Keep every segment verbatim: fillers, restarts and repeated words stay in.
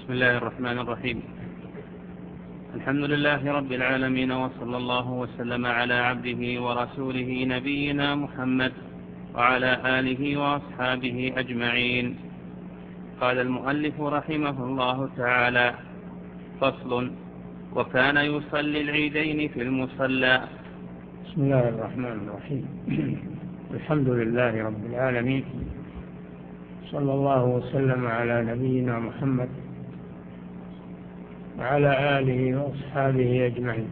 بسم الله الرحمن الرحيم. الحمد لله رب العالمين، وصلى الله وسلم على عبده ورسوله نبينا محمد وعلى آله وأصحابه أجمعين. قال المؤلف رحمه الله تعالى: فصل. وكان يصلي العيدين في المصلى. بسم الله الرحمن الرحيم. الحمد لله رب العالمين، صلى الله وسلم على نبينا محمد وعلى آله وأصحابه أجمعين.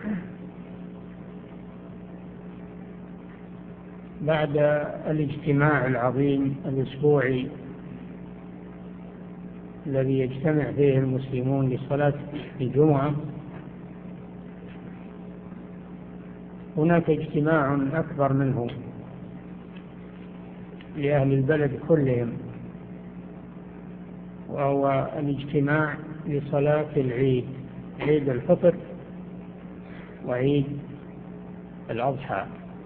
بعد الاجتماع العظيم الأسبوعي الذي يجتمع فيه المسلمون لصلاة الجمعة، هناك اجتماع أكبر منه لأهل البلد كلهم، وهو الاجتماع لصلاة العيد، عيد الفطر وعيد الأضحى،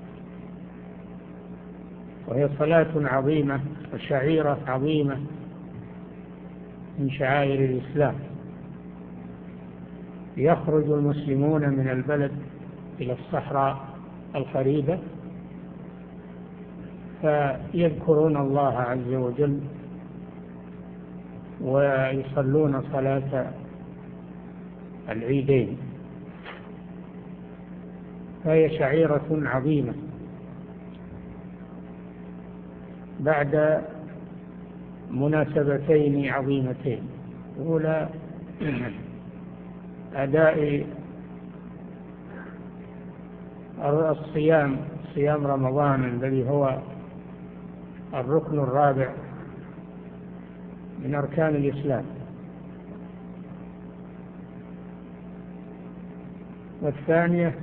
وهي صلاة عظيمة وشعيرة عظيمة من شعائر الإسلام. يخرج المسلمون من البلد إلى الصحراء القريبة فيذكرون الله عز وجل ويصلون صلاة العيدين، فهي شعيرة عظيمة بعد مناسبتين عظيمتين: الأولى أداء الصيام، صيام رمضان الذي هو الركن الرابع من أركان الإسلام، والثانية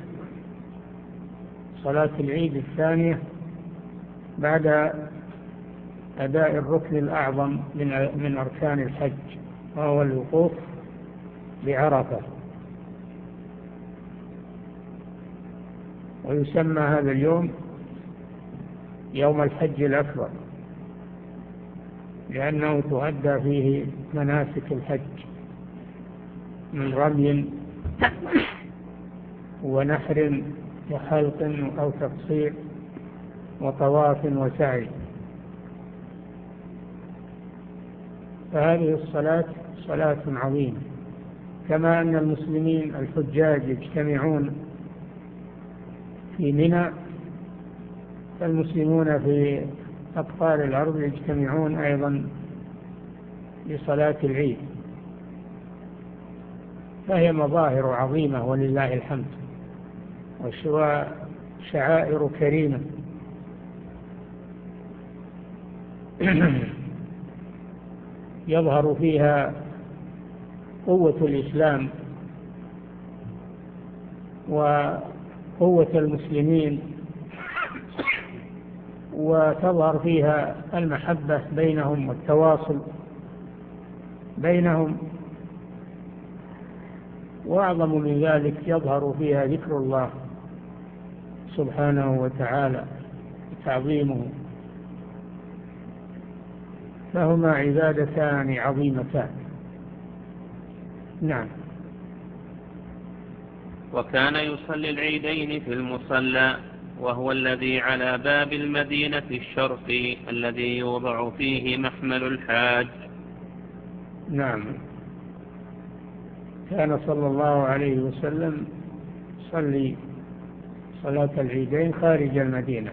صلاة العيد الثانية بعد أداء الركن الأعظم من أركان الحج، وهو الوقوف بعرفة. ويسمى هذا اليوم يوم الحج الأكبر، لأنه تؤدى فيه مناسك الحج من رمي ونحر وحلق أو تقصير وطواف وسعي. فهذه الصلاة صلاة عظيمة، كما أن المسلمين الحجاج يجتمعون في منى، فالمسلمون في أقطار الأرض يجتمعون أيضا لصلاة العيد، فهي مظاهر عظيمة ولله الحمد، وشعائر كريمة. يظهر فيها قوة الإسلام وقوة المسلمين، وتظهر فيها المحبة بينهم والتواصل بينهم، وأعظم من ذلك يظهر فيها ذكر الله سبحانه وتعالى وتعظيمه، فهما عبادتان عظيمتان. نعم. وكان يصلي العيدين في المصلى، وهو الذي على باب المدينة الشرقي الذي يوضع فيه محمل الحاج. نعم. كان صلى الله عليه وسلم يصلي صلاة العيدين خارج المدينة،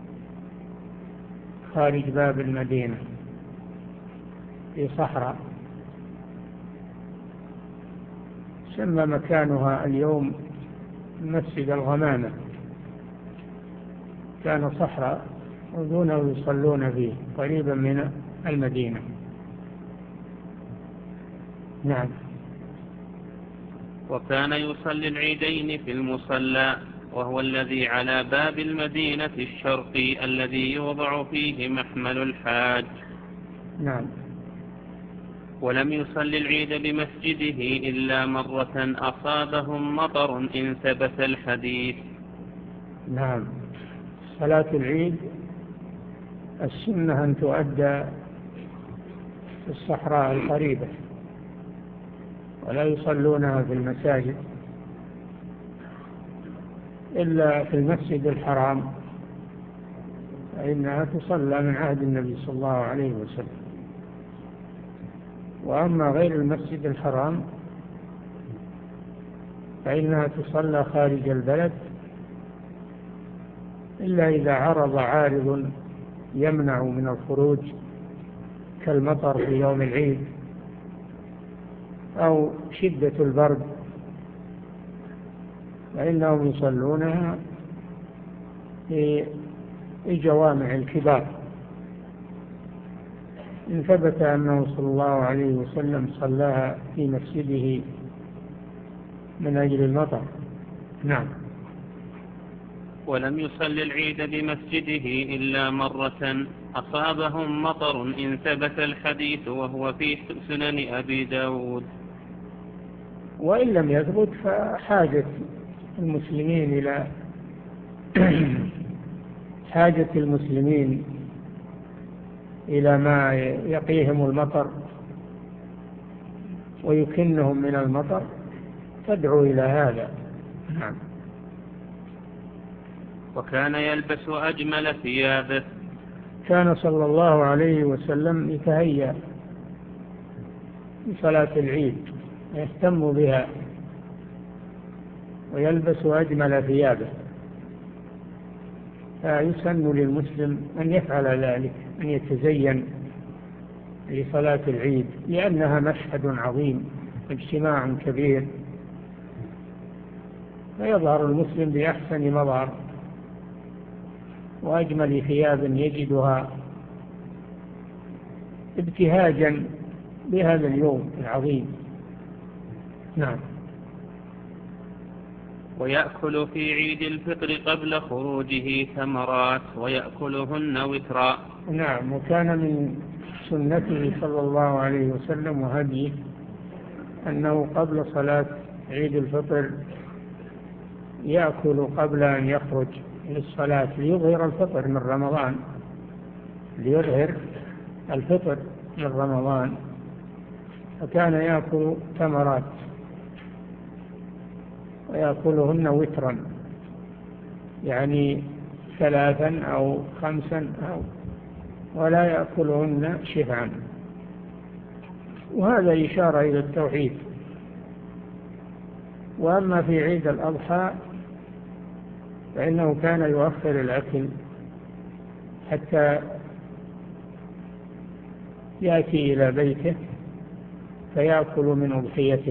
خارج باب المدينة في صحراء، سمى مكانها اليوم مسجد الغمامة. كان صحراء ودونه يصلون فيه قريبا من المدينة. نعم. وكان يصلي العيدين في المصلى، وهو الذي على باب المدينة الشرقي الذي يوضع فيه محمل الحاج. نعم. ولم يصلي العيد بمسجده إلا مرة أصابهم مطر إن ثبت الحديث. نعم. صلاة العيد السنة أن تؤدى في الصحراء القريبة، ولا يصلونها في المساجد إلا في المسجد الحرام، فإنها تصلى من عهد النبي صلى الله عليه وسلم. وأما غير المسجد الحرام فإنها تصلى خارج البلد إلا إذا عرض عارض يمنع من الخروج كالمطر في يوم العيد أو شدة البرد، فإنهم يصلونها في الجوامع الكبار. إن ثبت أنه صلى الله عليه وسلم صلاها في مسجده من أجل المطر. نعم. ولم يصل العيد بمسجده إلا مرة أصابهم مطر إن ثبت الحديث، وهو في سنن أبي داود. وإن لم يثبت فحاجة المسلمين إلى حاجة المسلمين إلى ما يقيهم المطر ويكنهم من المطر تدعو إلى هذا. نعم. وكان يلبس أجمل ثيابه. كان صلى الله عليه وسلم يتهيأ لصلاة العيد، يهتم بها ويلبس أجمل ثيابه، فيسن للمسلم أن يفعل ذلك، أن يتزين لصلاة العيد، لأنها مشهد عظيم، اجتماع كبير، فيظهر المسلم بأحسن مظهر وأجمل ثياب يجدها ابتهاجا بهذا اليوم العظيم. نعم. ويأكل في عيد الفطر قبل خروجه ثمرات ويأكلهن وترا. نعم. وكان من سنته صلى الله عليه وسلم وهديه أنه قبل صلاة عيد الفطر يأكل قبل أن يخرج للصلاة ليظهر الفطر من رمضان، ليظهر الفطر من رمضان، فكان يأكل ثمرات ويأكلهن وترا، يعني ثلاثا أو خمسا أو ولا يأكلهن شبعا، وهذا إشارة إلى التوحيد. وأما في عيد الأضحى فإنه كان يؤخر الأكل حتى يأتي إلى بيته فيأكل من أضحيته،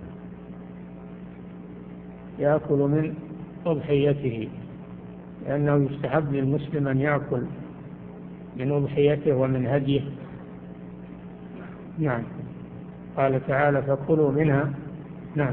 يأكل من أضحيته، لأنه يستحب للمسلم أن يأكل من أضحيته ومن هديه. نعم. قال تعالى فكلوا منها. نعم.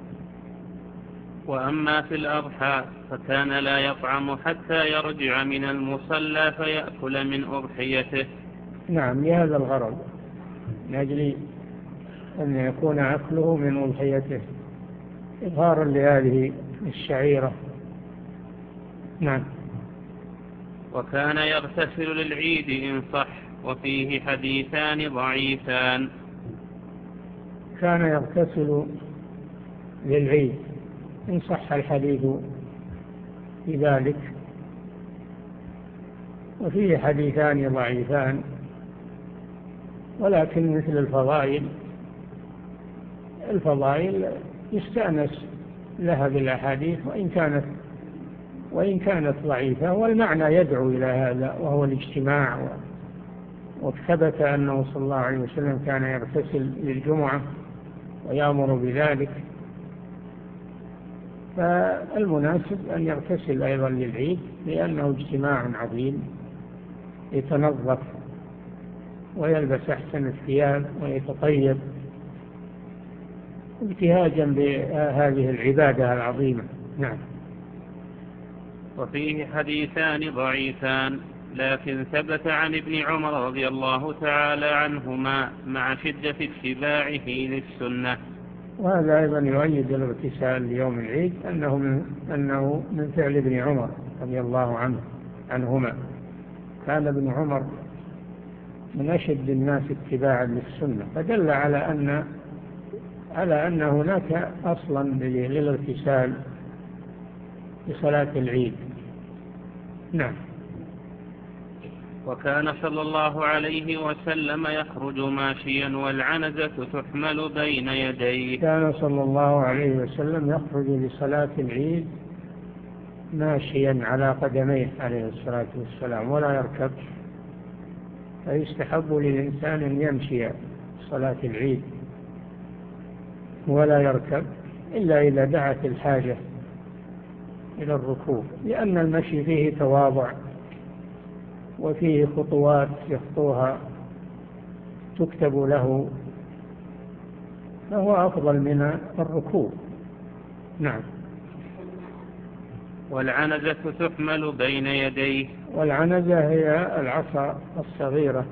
وأما في الأضحى فكان لا يطعم حتى يرجع من المصلى فيأكل من أضحيته. نعم، لهذا الغرض، من أجل أن يكون أكله من أضحيته إظهارا لهذه الشعيرة. نعم. وكان يغتسل للعيد إن صح، وفيه حديثان ضعيفان. كان يغتسل للعيد إن صح الحديث بذلك، وفيه حديثان ضعيفان، ولكن مثل الفضائل الفضائل يستأنس لها بالأحاديث وإن كانت وإن كانت ضعيفة، والمعنى يدعو إلى هذا وهو الاجتماع. وثبت أنه صلى الله عليه وسلم كان يغتسل للجمعة ويأمر بذلك، فالمناسب أن يغتسل أيضا للعيد، لأنه اجتماع عظيم، يتنظف ويلبس أحسن الثياب ويتطيب ابتهاجا بهذه العبادة العظيمة. نعم. وفيه حديثان ضعيفان، لكن ثبت عن ابن عمر رضي الله تعالى عنهما مع شدة اتباعه للسنة. وهذا أيضا يؤيد الاغتسال ليوم العيد أنه من, أنه من فعل ابن عمر رضي الله عنه عنهما. كان ابن عمر من أشد الناس اتباعا للسنة، فدل على أن على أن هناك أصلا للاغتسال لصلاة العيد. نعم. وكان صلى الله عليه وسلم يخرج ماشيا والعنزة تحمل بين يديه. كان صلى الله عليه وسلم يخرج لصلاة العيد ماشيا على قدميه عليه الصلاة والسلام ولا يركب، فيستحب للإنسان أن يمشي صلاة العيد ولا يركب إلا إذا دعت الحاجة إلى الركوب، لأن المشي فيه تواضع وفيه خطوات يخطوها تكتب له، فهو أفضل من الركوب. نعم. والعنزة تحمل بين يديه. والعنزة هي العصا الصغيرة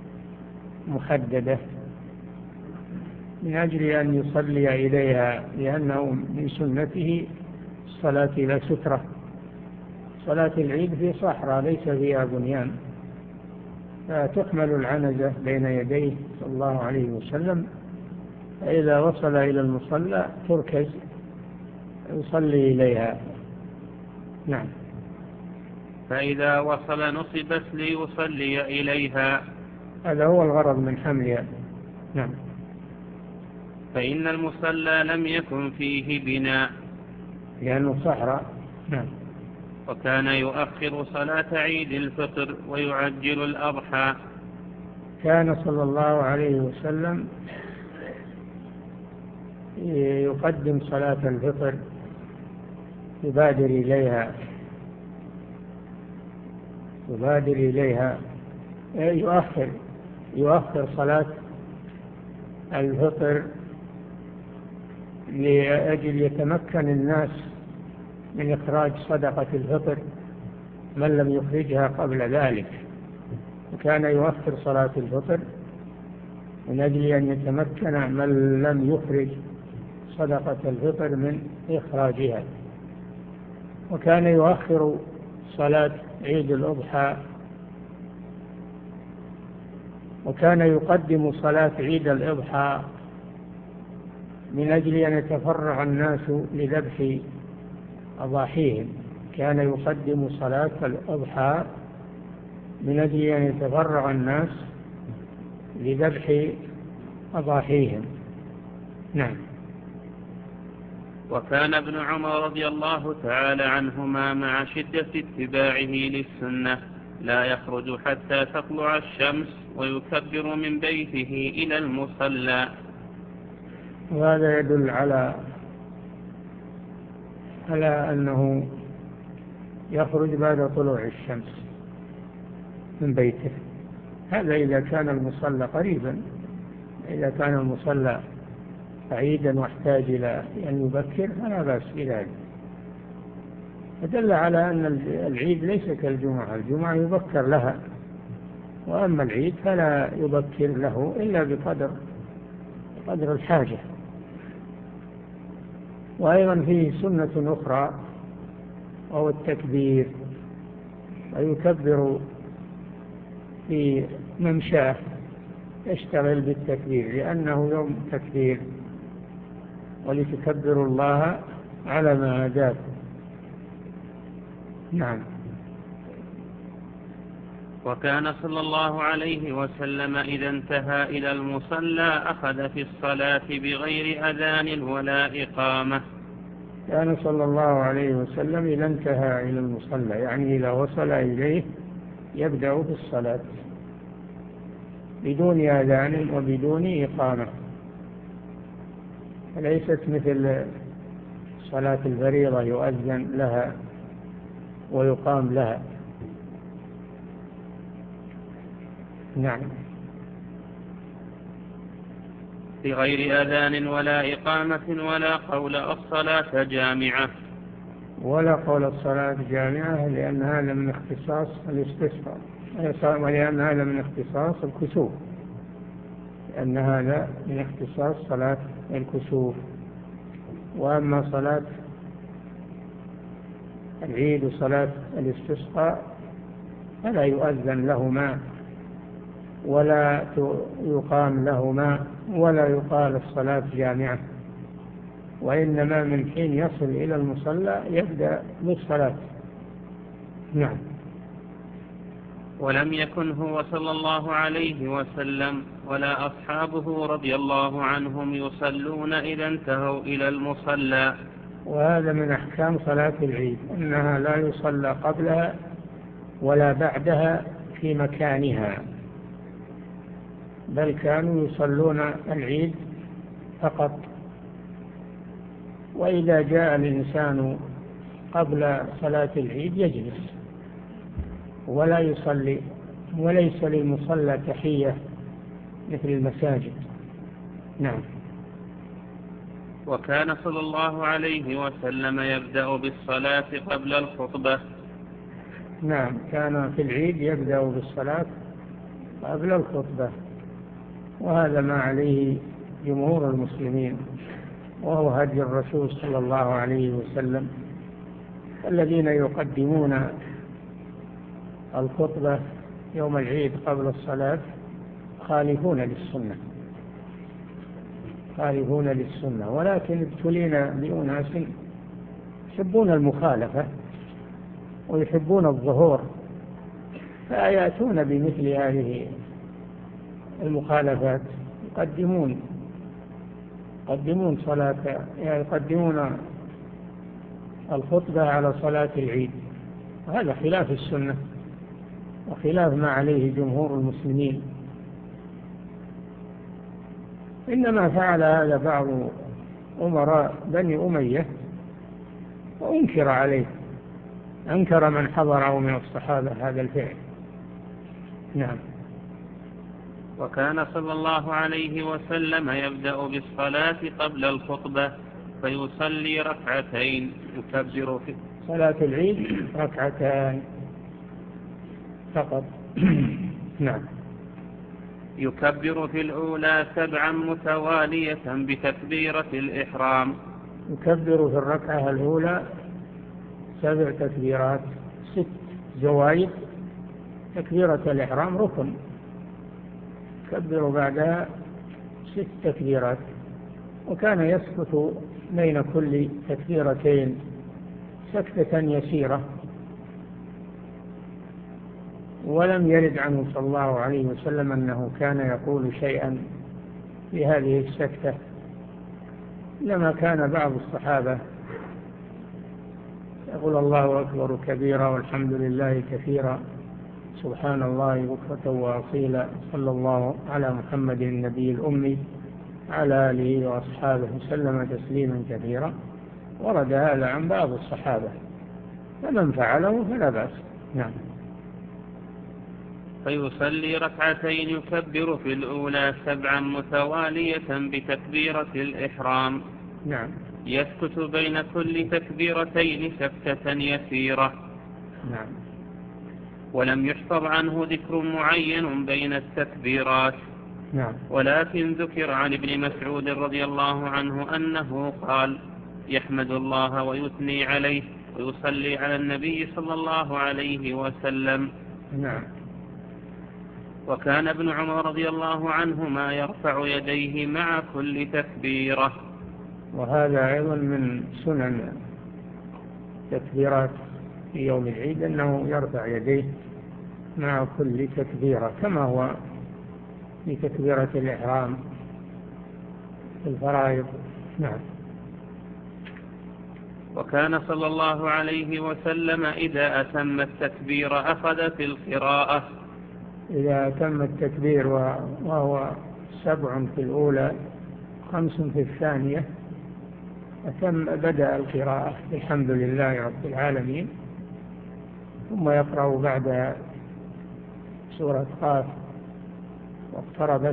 محددة من أجل أن يصلي إليها، لأنه من سنته الصلاة إلى سترة. صلاة العيد في صحراء ليس فيها بنيان، فتحمل العنزة بين يديه صلى الله عليه وسلم، فإذا وصل إلى المصلى تركز يصلي إليها. نعم. فإذا وصل نصبت ليصلي إليها. هذا هو الغرض من حملها. نعم. فإن المصلى لم يكن فيه بناء لأنه صحراء. نعم. وكان يؤخر صلاة عيد الفطر ويعجل الأضحى. كان صلى الله عليه وسلم يقدم صلاة الفطر، يبادر إليها يبادر إليها يؤخر يؤخر صلاة الفطر لأجل يتمكن الناس من إخراج صدقة الفطر من لم يخرجها قبل ذلك. وكان يؤخر صلاة الفطر من أجل أن يتمكن من لم يخرج صدقة الفطر من إخراجها. وكان يؤخر صلاة عيد الأضحى، وكان يقدم صلاة عيد الأضحى من أجل أن يتفرغ الناس لذبح أضاحيهم. كان يقدم صلاة الأضحى من أجل أن يتفرغ الناس لذبح أضاحيهم. نعم. وكان ابن عمر رضي الله تعالى عنهما مع شدة اتباعه للسنة لا يخرج حتى تطلع الشمس ويكبر من بيته إلى المصلى. وهذا يدل على على أنه يخرج بعد طلوع الشمس من بيته. هذا إذا كان المصلى قريبا. إذا كان المصلى بعيدا واحتاج إلى أن يبكر فلا بأس بذلك. فدل على أن العيد ليس كالجمعة. الجمعة يبكر لها، وأما العيد فلا يبكر له إلا بقدر قدر الحاجة. وأيضا فيه سنة أخرى وهو التكبير، ويكبر في ممشاه يشتغل بالتكبير لأنه يوم تكبير، ولتكبروا الله على ما هداكم. نعم. وكان صلى الله عليه وسلم إذا انتهى إلى المصلى أخذ في الصلاة بغير أذان ولا إقامة. كان صلى الله عليه وسلم إذا انتهى إلى المصلى يعني إذا وصل إليه يبدأ بالصلاة بدون أذان وبدون إقامة، ليست مثل صلاة الفريضة يؤذن لها ويقام لها. نعم. بغير أذان ولا إقامة ولا قول الصلاة جامعة. ولا قول الصلاة جامعة لأن هذا من اختصاص الاستسقاء، ولأن هذا من اختصاص الكسوف، لأن هذا من اختصاص صلاة الكسوف. وأما صلاة العيد وصلاة الاستسقاء فلا يؤذن لهما ولا يقام لهما ولا يقال الصلاة جامعة، وإنما من حين يصل إلى المصلى يبدأ بالصلاة. نعم. ولم يكن هو صلى الله عليه وسلم ولا أصحابه رضي الله عنهم يصلون إذا انتهوا إلى المصلى. وهذا من أحكام صلاة العيد أنها لا يصلى قبلها ولا بعدها في مكانها، بل كانوا يصلون العيد فقط. وإذا جاء الإنسان قبل صلاة العيد يجلس ولا يصلي، وليس للمصلى تحية مثل المساجد. نعم. وكان صلى الله عليه وسلم يبدأ بالصلاة قبل الخطبة. نعم، كان في العيد يبدأ بالصلاة قبل الخطبة، وهذا ما عليه جمهور المسلمين، وهو هدي الرسول صلى الله عليه وسلم. الذين يقدمون الخطبة يوم العيد قبل الصلاة خالفون للسنة خالفون للسنة ولكن ابتلينا بأناس يحبون المخالفة ويحبون الظهور، فيأتون بمثل هذه المخالفات، يقدمون يقدمون صلاة يقدمون الخطبة على صلاة العيد، وهذا خلاف السنة وخلاف ما عليه جمهور المسلمين. إنما فعل هذا بعض أمراء بني أمية وأنكر عليه، أنكر من حضره من الصحابة هذا الفعل. نعم. وكان صلى الله عليه وسلم يبدأ بالصلاة قبل الخطبة فيصلي ركعتين يكبر في صلاة العيد ركعتان فقط. نعم. يكبر في الأولى سبعا متوالية بتكبيرة الإحرام. يكبر في الركعة الأولى سبع تكبيرات، ست زوايد، تكبيرة الإحرام ركن، يكبر بعدها ست تكبيرات، وكان يسكت بين كل تكبيرتين سكتة يسيرة، ولم يرد عنه صلى الله عليه وسلم أنه كان يقول شيئا في هذه السكتة، لما كان بعض الصحابة يقول الله أكبر كبيرا والحمد لله كثيرا سبحان الله بكرة وأصيلا صلى الله على محمد النبي الأمي على آله وأصحابه وسلم تسليما كثيرا. ورد هذا عن بعض الصحابة، فمن فعله فلا بأس. نعم. فيصلي ركعتين يكبر في الأولى سبعا متوالية بتكبيرة الإحرام. نعم. يسكت بين كل تكبيرتين سكتة يسيرة. نعم. ولم يحفظ عنه ذكر معين بين التكبيرات. نعم. ولكن ذكر عن ابن مسعود رضي الله عنه أنه قال: يحمد الله ويثني عليه ويصلي على النبي صلى الله عليه وسلم. نعم. وكان ابن عمر رضي الله عنهما يرفع يديه مع كل تكبيرة. وهذا أيضا من سنن تكبيرات في يوم العيد أنه يرفع يديه مع كل تكبيرة، كما هو في تكبيرة الإحرام في الفرائض. نعم. وكان صلى الله عليه وسلم إذا أتم التكبير أخذ في القراءة. إذا أتم التكبير وهو سبع في الأولى خمس في الثانية أتم بدأ القراءة الحمد لله رب العالمين، ثم يقرأ بعد سورة قاف واقتربت،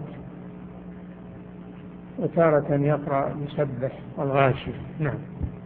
وتارة يقرأ يسبح والغاشي. نعم.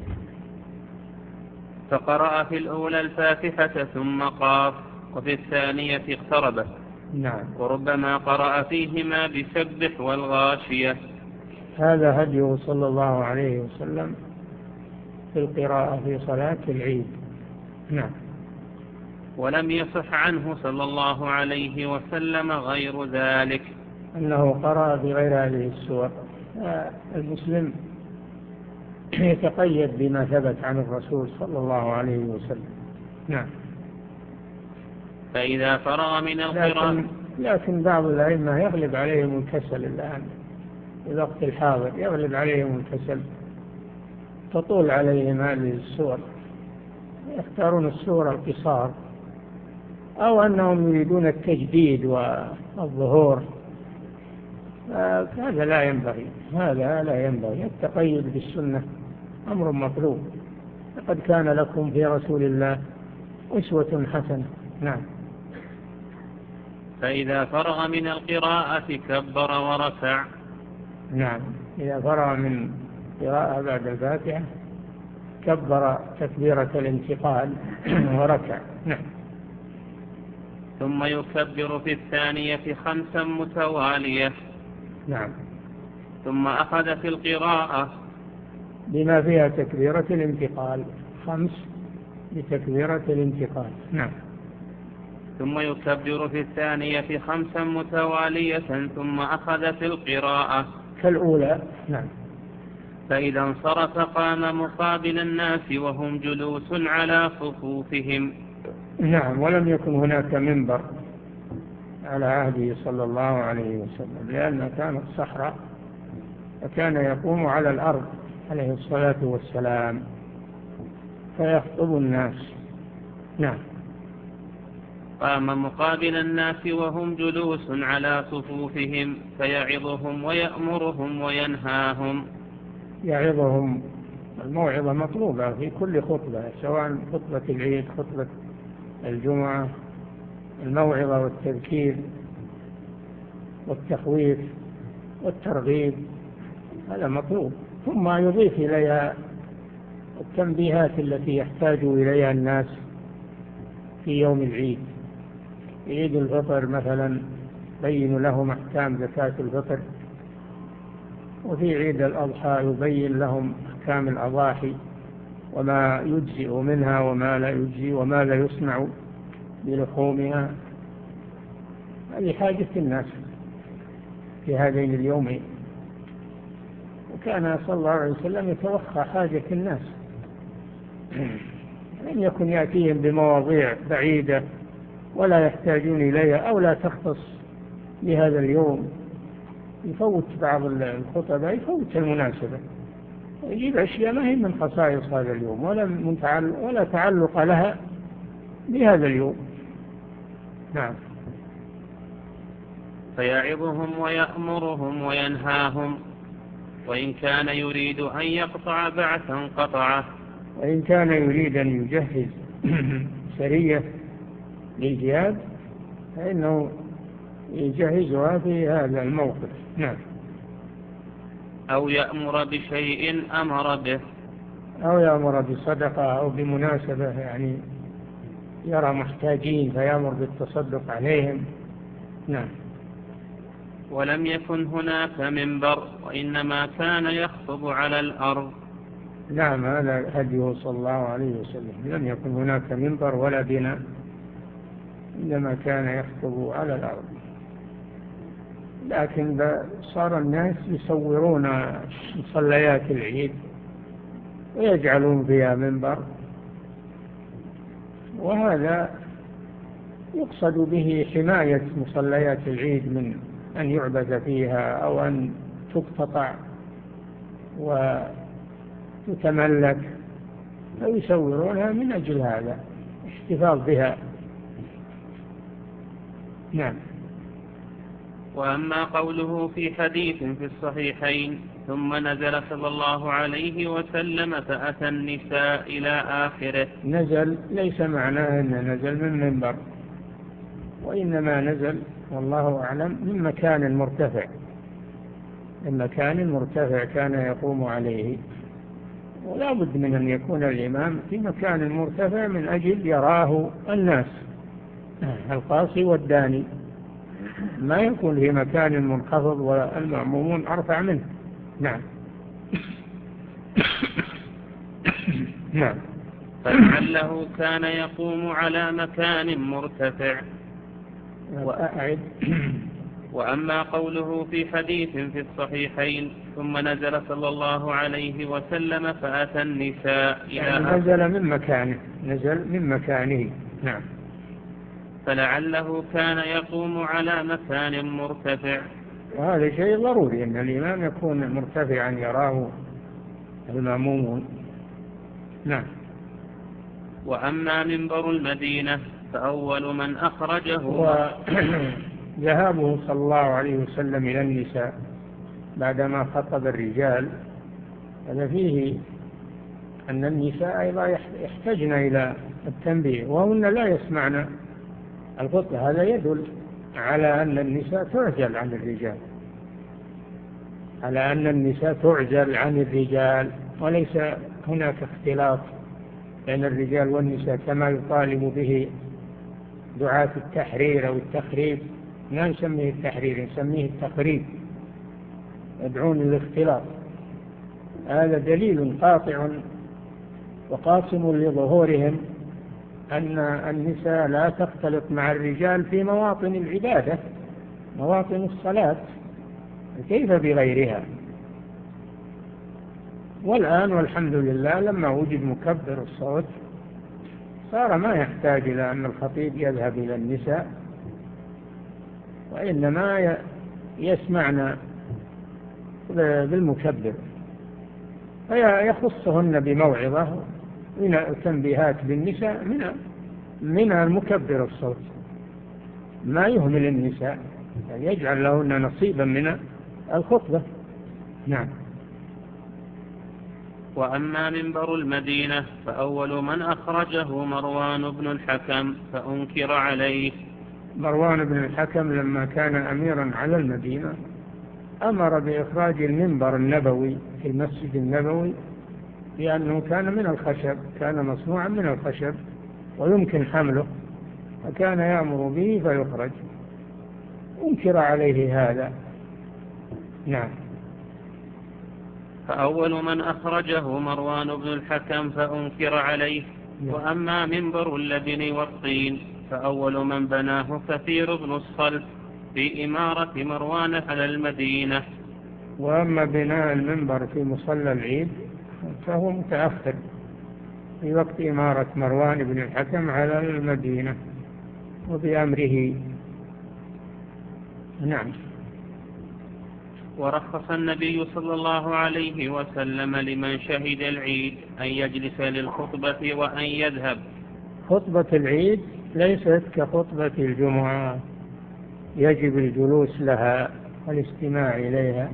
فقرأ في الأولى الفاتحة ثم قاف، وفي الثانية اقتربت. نعم. وربما قرأ فيهما بسبح والغاشية. هذا هديه صلى الله عليه وسلم في القراءة في صلاة العيد. نعم. ولم يصح عنه صلى الله عليه وسلم غير ذلك أنه قرأ بغير هذه السور. المسلم يتقيد بما ثبت عن الرسول صلى الله عليه وسلم. نعم. فإذا فرغ من القراءة لكن, لكن بعض الأئمة يغلب عليهم الكسل الآن في الوقت الحاضر، يغلب عليهم الكسل، تطول عليهم هذه السور، يختارون السور القصار، أو أنهم يريدون التجديد والظهور. هذا لا ينبغي، هذا لا ينبغي. التقيد بالسنة أمر مطلوب، لقد كان لكم في رسول الله أسوة حسنة. نعم. فإذا فرغ من القراءة كبر وركع. نعم، إذا فرغ من قراءة بعد الفاتحة كبر تكبيرة الانتقال وركع. نعم. ثم يكبر في الثانية خمسا متوالية. نعم. ثم أخذ في القراءة بما فيها تكبيرة الانتقال، خمس بتكبيرة الانتقال. نعم. ثم يكبر في الثانية خمسا متوالية ثم أخذ في القراءة كالأولى. نعم. فإذا انصرف قام مقابل الناس وهم جلوس على صفوفهم. نعم. ولم يكن هناك منبر على عهده صلى الله عليه وسلم، لأنها كانت صحراء، وكان يقوم على الأرض عليه الصلاة والسلام فيخطب الناس. نعم. قام مقابل الناس وهم جلوس على صفوفهم فيعظهم ويأمرهم وينهاهم. يعظهم، الموعظة مطلوبة في كل خطبة، سواء خطبة العيد، خطبة الجمعة، الموعظة والتذكير والتخويف والترغيب، هذا مطلوب. ثم يضيف إليها التنبيهات التي يحتاج إليها الناس في يوم العيد. عيد الفطر مثلا يبين لهم أحكام زكاة الفطر، وفي عيد الأضحى يبين لهم أحكام الأضاحي وما يجزئ منها وما لا يجزئ وما لا يصنع بلحومها. هذه حاجة الناس في هذين اليومين، وكان صلى الله عليه وسلم يتوخى حاجة الناس، لم يكن يأتيهم بمواضيع بعيدة ولا يحتاجون إليها أو لا تختص بهذا اليوم. يفوت بعض الخطباء، يفوت المناسبة، يجيب أشياء ما هي من خصائص هذا اليوم ولا, ولا تعلق لها بهذا اليوم. نعم. فيعظهم ويأمرهم وينهاهم، وإن كان يريد أن يقطع بعثا قطعه. وإن كان يريد أن يجهز سرية للجهاد فإنه يجهزها في هذا الموقف. نعم. أو يأمر بشيء أمر به، أو يأمر بصدقة أو بمناسبة، يعني يرى محتاجين فيأمر بالتصدق عليهم. نعم. ولم يكن هناك منبر، وإنما كان يخطب على الأرض. نعم، هذا هديه صلى الله عليه وسلم، لم يكن هناك منبر ولا بناء، إنما كان يخطب على الأرض. لكن صار الناس يصورون مصليات العيد ويجعلون فيها منبر، وهذا يقصد به حماية مصليات العيد من أن يعبث فيها أو أن تقتطع وتتملك، فيصورونها من أجل هذا، احتفاظ بها. نعم. وأما قوله في حديث في الصحيحين ثم نزل صلى الله عليه وسلم فأتى النساء إلى آخره، نزل ليس معناه أنه نزل من منبر، وإنما نزل والله أعلم من مكان مرتفع، من مكان مرتفع كان يقوم عليه، ولا بد من أن يكون الإمام في مكان مرتفع من أجل يراه الناس القاصي والداني، ما يكون في مكان منخفض والمأمومون أرفع منه. نعم. نعم. فلعله كان يقوم على مكان مرتفع. وأعد. وأما قوله في حديث في الصحيحين ثم نزل صلى الله عليه وسلم فأتى النساء إلى يعني نزل من مكانه نزل من مكانه. نعم. فلعله كان يقوم على مكان مرتفع. وهذا شيء ضروري أن الإمام يكون مرتفعا يراه المأمومون. نعم. وأما منبر المدينة فأول من أخرجه وذهابه صلى الله عليه وسلم إلى النساء بعدما خطب الرجال هذا فيه أن النساء أيضا يحتاجن إلى التنبيه وهن لا يسمعن الخطبة. هذا يدل على أن النساء تعزل عن الرجال على أن النساء تعزل عن الرجال وليس هناك اختلاط بين الرجال والنساء كما يطالب به دعاة التحرير أو التخريب. لا نسميه التحرير نسميه التخريب، يدعون الاختلاط. هذا دليل قاطع وقاسم لظهورهم أن النساء لا تختلط مع الرجال في مواطن العبادة مواطن الصلاة، كيف بغيرها؟ والآن والحمد لله لما وجد مكبر الصوت صار ما يحتاج إلى أن الخطيب يذهب إلى النساء وإنما يسمعن بالمكبر فيخصهن بموعظة من التنبيهات بالنساء من من المكبر الصوت، ما يهمل النساء يعني يجعل لهن نصيبا من الخطبة. نعم. وأما منبر المدينة فأول من أخرجه مروان بن الحكم فأنكر عليه. مروان بن الحكم لما كان أميرا على المدينة أمر بإخراج المنبر النبوي في المسجد النبوي لأنه كان من الخشب كان مصنوعا من الخشب ويمكن حمله فكان يأمر به فيخرج، أنكر عليه هذا. نعم. فأول من أخرجه مروان بن الحكم فأنكر عليه. وأما منبر اللبن والطين فأول من بناه كثير بن الصلت في إمارة مروان على المدينة. وأما بناء المنبر في مصلى العيد فهو متأخر في وقت إمارة مروان بن الحكم على المدينة وبأمره. نعم. ورخص النبي صلى الله عليه وسلم لمن شهد العيد أن يجلس للخطبة وأن يذهب. خطبة العيد ليست كخطبة الجمعة يجب الجلوس لها والاستماع إليها،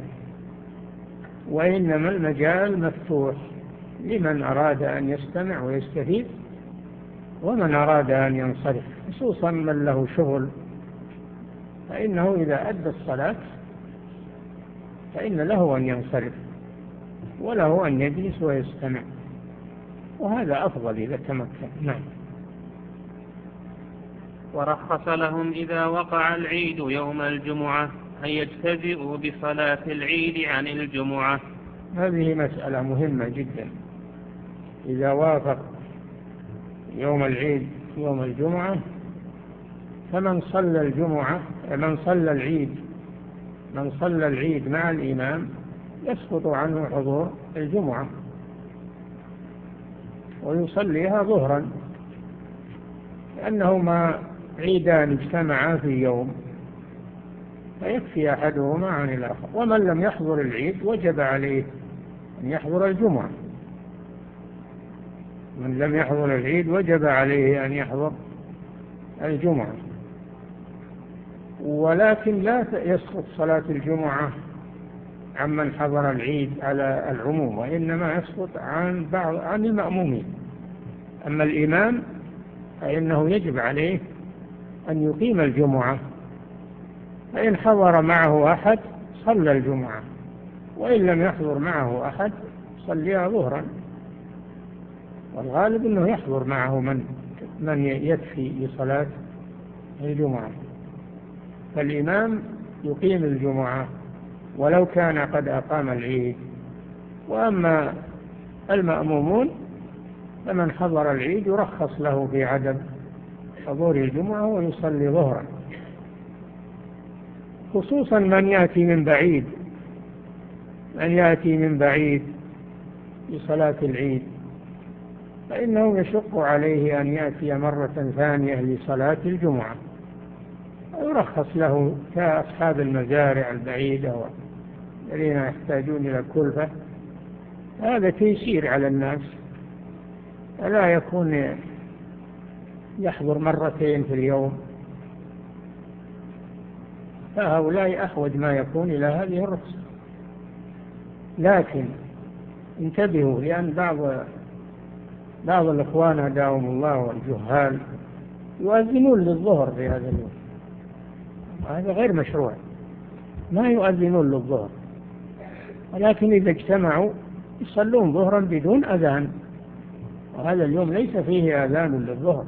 وإنما المجال مفتوح لمن أراد أن يستمع ويستفيد ومن أراد أن ينصرف، خصوصا من له شغل فإنه إذا أدى الصلاة فإن له أن ينصرف وله أن يجلس ويستمع، وهذا أفضل إذا تمكن. نعم. ورخص لهم إذا وقع العيد يوم الجمعة أن يجتزئوا بصلاة العيد عن الجمعة. هذه مسألة مهمة جدا. إذا وافق يوم العيد يوم الجمعة فمن صلى الجمعة من صلى العيد من صلى العيد مع الإمام يسقط عنه حضور الجمعة ويصليها ظهرا، لأنهما عيدان اجتمعا في يوم فيكفي أحدهما عن الآخر. ومن لم يحضر العيد وجب عليه أن يحضر الجمعة، من لم يحضر العيد وجب عليه أن يحضر الجمعة، ولكن لا يسقط صلاة الجمعة عمن حضر العيد على العموم، وإنما يسقط عن بعض عن المأمومين. أما الإمام فإنه يجب عليه أن يقيم الجمعة، فإن حضر معه أحد صلى الجمعة، وإن لم يحضر معه أحد صليها ظهرا، والغالب أنه يحضر معه من من يكفي لصلاة الجمعة، فالإمام يقيم الجمعة ولو كان قد أقام العيد. وأما المأمومون فمن حضر العيد يرخص له في عدم حضور الجمعة ويصلي ظهرا، خصوصا من يأتي من بعيد من يأتي من بعيد لصلاة العيد، فإنه يشق عليه أن يأتي مرة ثانية لصلاة الجمعة، يرخص له كأصحاب المزارع البعيدة والذين يحتاجون إلى الكلفة. هذا تيسير على الناس، فلا يكون يحضر مرتين في اليوم، فهؤلاء أحوج ما يكون إلى هذه الرخصة. لكن انتبهوا، لأن بعض بعض الإخوان هداهم الله والجهال يؤذنون للظهر في هذا اليوم، وهذا غير مشروع، ما يؤذنون للظهر، ولكن إذا اجتمعوا يصلون ظهرا بدون أذان، وهذا اليوم ليس فيه أذان للظهر.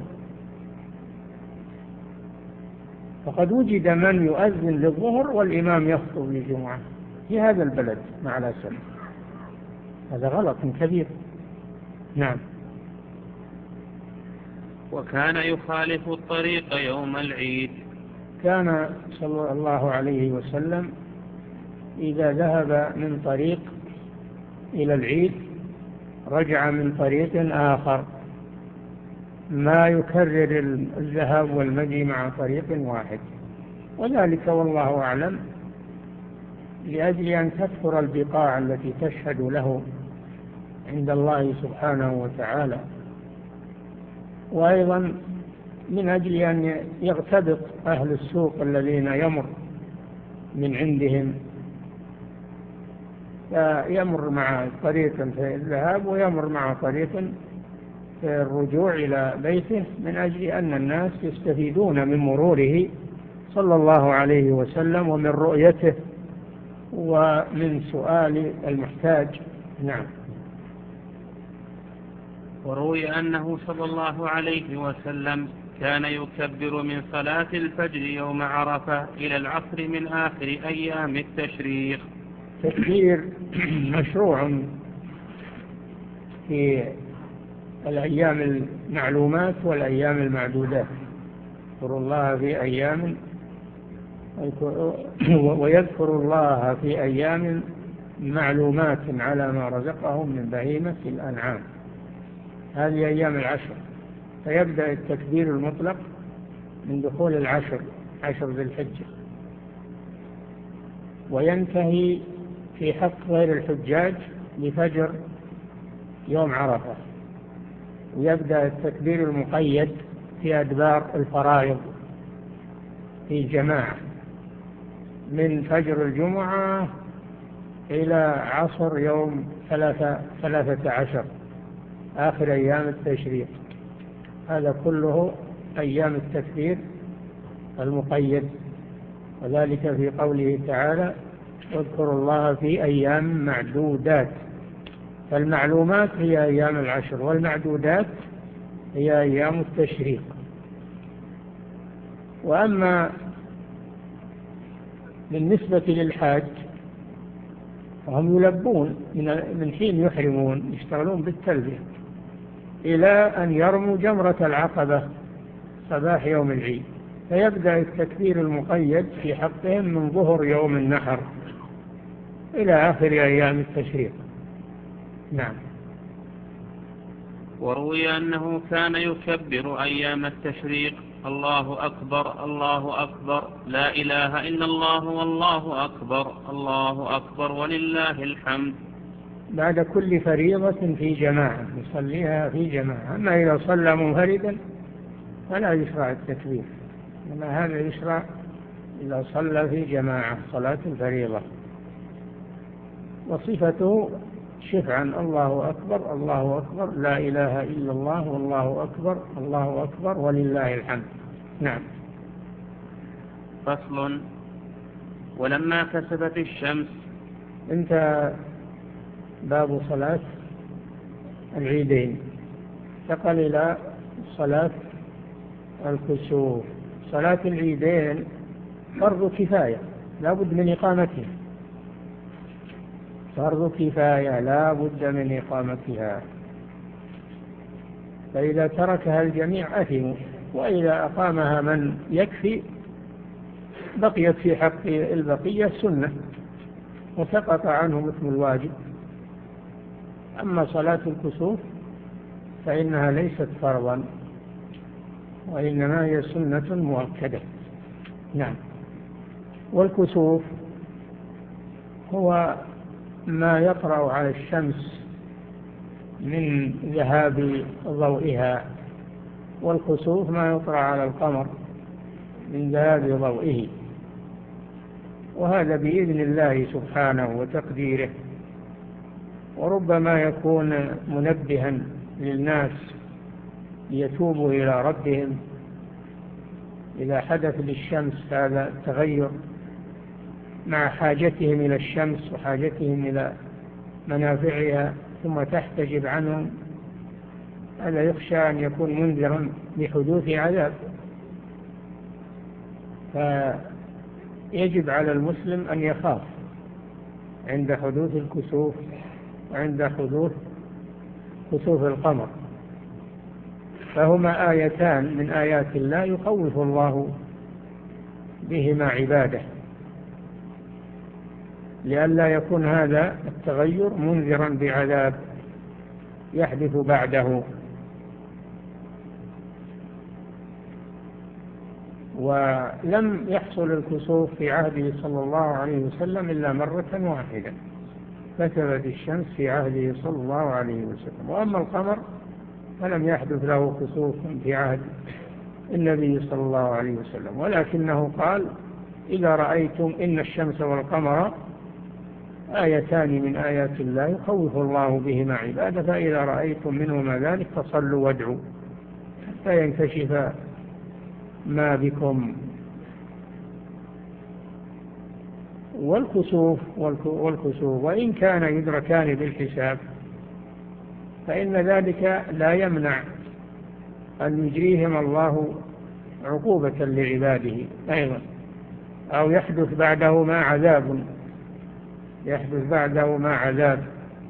فقد وجد من يؤذن للظهر والإمام يخطب للجمعة في هذا البلد مع الأسف، هذا غلط كبير. نعم. وكان يخالف الطريق يوم العيد. كان صلى الله عليه وسلم إذا ذهب من طريق إلى العيد رجع من طريق آخر، ما يكرر الذهاب والمجيء مع طريق واحد، وذلك والله أعلم لأجل أن تكثر البقاع التي تشهد له عند الله سبحانه وتعالى، وأيضا من أجل أن يغتبط أهل السوق الذين يمر من عندهم، فيمر مع طريق في الذهاب ويمر مع طريق في الرجوع إلى بيته، من أجل أن الناس يستفيدون من مروره صلى الله عليه وسلم ومن رؤيته ومن سؤال المحتاج. نعم. وروي أنه صلى الله عليه وسلم كان يكبر من صلاة الفجر يوم عرفة إلى العصر من آخر أيام التشريق. تكبير مشروع في الأيام المعلومات والأيام المعدودات، يذكر الله في أيام ويذكر الله في أيام معلومات على ما رزقهم من بهيمة الأنعام، هذه أيام العشر. فيبدأ التكبير المطلق من دخول العشر، عشر ذي الحجة، وينتهي في حق غير الحجاج لفجر يوم عرفة، ويبدأ التكبير المقيد في أدبار الفرائض في جماعة من فجر الجمعة إلى عصر يوم ثلاثة, ثلاثة عشر آخر أيام التشريق. هذا كله أيام التكبير المقيد، وذلك في قوله تعالى واذكروا الله في أيام معدودات، فالمعلومات هي أيام العشر، والمعدودات هي أيام التشريق. وأما بالنسبة للحاج فهم يلبون من حين يحرمون، يشتغلون بالتلبية إلى أن يرموا جمرة العقبة صباح يوم العيد، فيبدأ التكبير المقيد في حقهم من ظهر يوم النحر إلى آخر أيام التشريق. نعم. وروي أنه كان يكبر أيام التشريق الله أكبر الله أكبر لا إله إلا الله والله أكبر الله أكبر ولله الحمد، بعد كل فريضة في جماعة يصليها في جماعة. أما إذا صلى منفردا فلا يشرع التكبير، أما هذا يشرع إذا صلى في جماعة صلاة الفريضة، وصفته شفعا الله أكبر الله أكبر لا إله إلا الله والله أكبر الله أكبر ولله الحمد. نعم. فصل. ولما كسفت الشمس. انتهى باب صلاة العيدين، انتقل إلى صلاة الكسوف. صلاة العيدين فرض كفاية لا بد من إقامتها، فرض كفاية لا بد من إقامتها، فإذا تركها الجميع أثموا، وإذا أقامها من يكفي بقيت في حق البقية سنة وسقط عنه مثل الواجب. أما صلاة الكسوف فإنها ليست فرضا وإنما هي سنة مؤكدة. نعم. والكسوف هو ما يطرأ على الشمس من ذهاب ضوئها، والكسوف ما يطرأ على القمر من ذهاب ضوئه، وهذا بإذن الله سبحانه وتقديره. وربما يكون منبها للناس ليتوبوا إلى ربهم إذا حدث للشمس هذا التغير مع حاجتهم إلى الشمس وحاجتهم إلى منافعها ثم تحتجب عنهم، هذا يخشى أن يكون منذرا بحدوث عذاب. فيجب على المسلم أن يخاف عند حدوث الكسوف وعند حدوث كسوف القمر، فهما آيتان من آيات الله يخوف الله بهما عباده، لئلا يكون هذا التغير منذرا بعذاب يحدث بعده. ولم يحصل الكسوف في عهده صلى الله عليه وسلم إلا مرة واحدة، كسفت الشمس في عهده صلى الله عليه وسلم. وأما القمر فلم يحدث له كسوف في عهد النبي صلى الله عليه وسلم، ولكنه قال: إذا رأيتم إن الشمس والقمر آيتان من آيات الله يخوف الله بهما عباده، فإذا رأيتم منهما ذلك فصلوا وادعوا حتى ينكشف ما بكم. والكسوف والكسوف وإن كان يدركان بالحساب فإن ذلك لا يمنع أن يجريهم الله عقوبة لعباده أيضا، أو يحدث بعده ما عذاب يحدث بعده ما عذاب.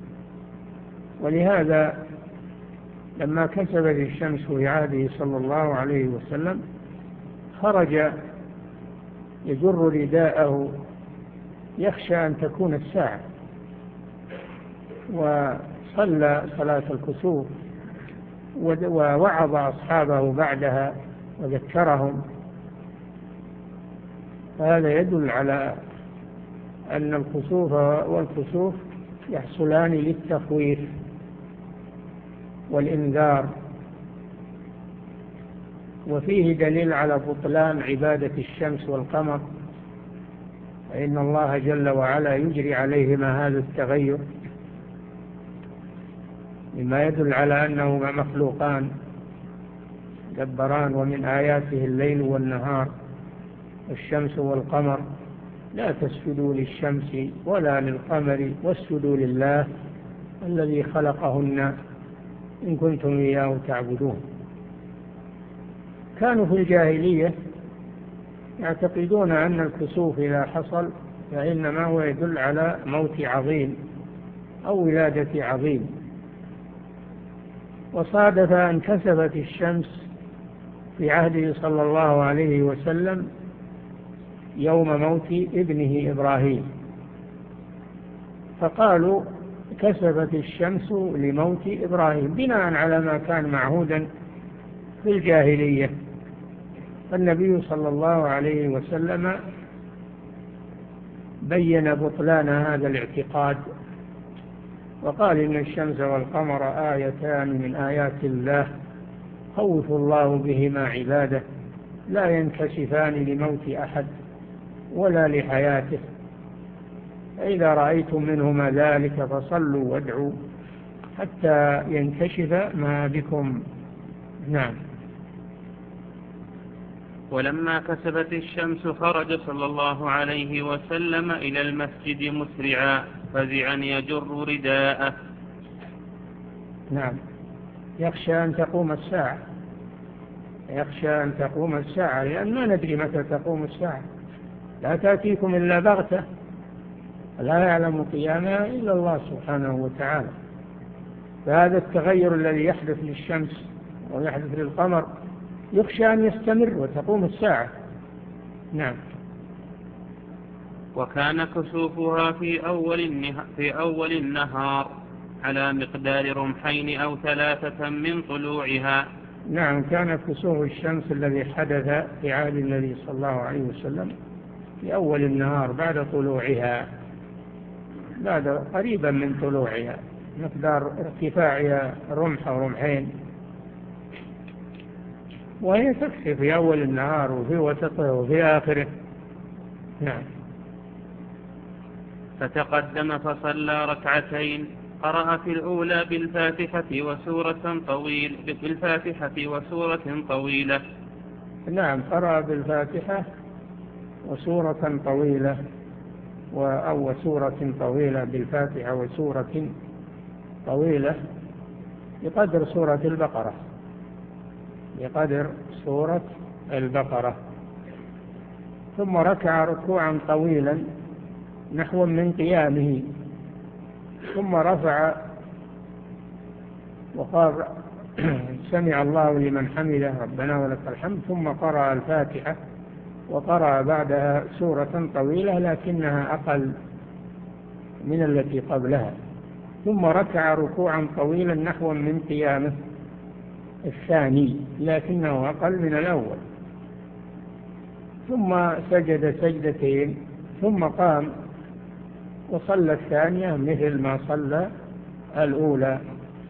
ولهذا لما كسبت الشمس في عهده صلى الله عليه وسلم خرج يجر رداءه يخشى أن تكون الساعة، وصلى صلاة الكسوف ووعظ أصحابه بعدها وذكرهم. فهذا يدل على أن الكسوف والكسوف يحصلان للتخويف والإنذار، وفيه دليل على بطلان عبادة الشمس والقمر، فإن الله جل وعلا يجري عليهما هذا التغير، مما يدل على أنهما مخلوقان جبران، ومن آياته الليل والنهار والشمس والقمر، لا تسجدوا للشمس ولا للقمر واسجدوا لله الذي خلقهن إن كنتم إياه تعبدون. كانوا في الجاهلية يعتقدون أن الكسوف إذا حصل فإنما هو يدل على موت عظيم أو ولادة عظيم، وصادف أن كسفت الشمس في عهده صلى الله عليه وسلم يوم موت ابنه إبراهيم، فقالوا كسفت الشمس لموت إبراهيم بناء على ما كان معهودا في الجاهلية. فالنبي صلى الله عليه وسلم بين بطلان هذا الاعتقاد وقال: إن الشمس والقمر آيتان من آيات الله خوف الله بهما عباده، لا ينكشفان لموت أحد ولا لحياته، فإذا رأيتم منهما ذلك فصلوا وادعوا حتى ينكشف ما بكم. نعم. ولما كسبت الشمس خرج صلى الله عليه وسلم إلى المسجد مسرعا فزعا يجر رداءه. نعم، يخشى أن تقوم الساعة يخشى أن تقوم الساعة لأن ما ندري متى تقوم الساعة، لا تأتيكم إلا بغتة، لا يعلم قيامها إلا الله سبحانه وتعالى. فهذا التغير الذي يحدث للشمس ويحدث للقمر يخشى أن يستمر وتقوم الساعة. نعم. وكان كسوفها في أول, النهار في أول النهار على مقدار رمحين أو ثلاثة من طلوعها. نعم، كان كسوف الشمس الذي حدث في عهد النبي صلى الله عليه وسلم في أول النهار بعد طلوعها، بعد قريبا من طلوعها، مقدار ارتفاعها رمح أو رمحين، وهي تكفي في أول النهار وفي وسطه وفي آخره. نعم. فتقدم فصلى ركعتين، قرأ في الأولى بالفاتحة وسورة طويل بالفاتحة وسورة طويلة. نعم، قرأ بالفاتحة وسورة طويلة أو سورة طويلة بالفاتحة وسورة طويلة بقدر سورة البقرة، بقدر سورة البقرة. ثم ركع ركوعا طويلا نحو من قيامه، ثم رفع وقال سمع الله لمن حمده ربنا ولك الحمد، ثم قرأ الفاتحة وقرأ بعدها سورة طويلة لكنها أقل من التي قبلها، ثم ركع ركوعا طويلا نحو من قيامه الثاني لكنه أقل من الأول، ثم سجد سجدتين، ثم قام وصلى الثانية مثل ما صلى الأولى،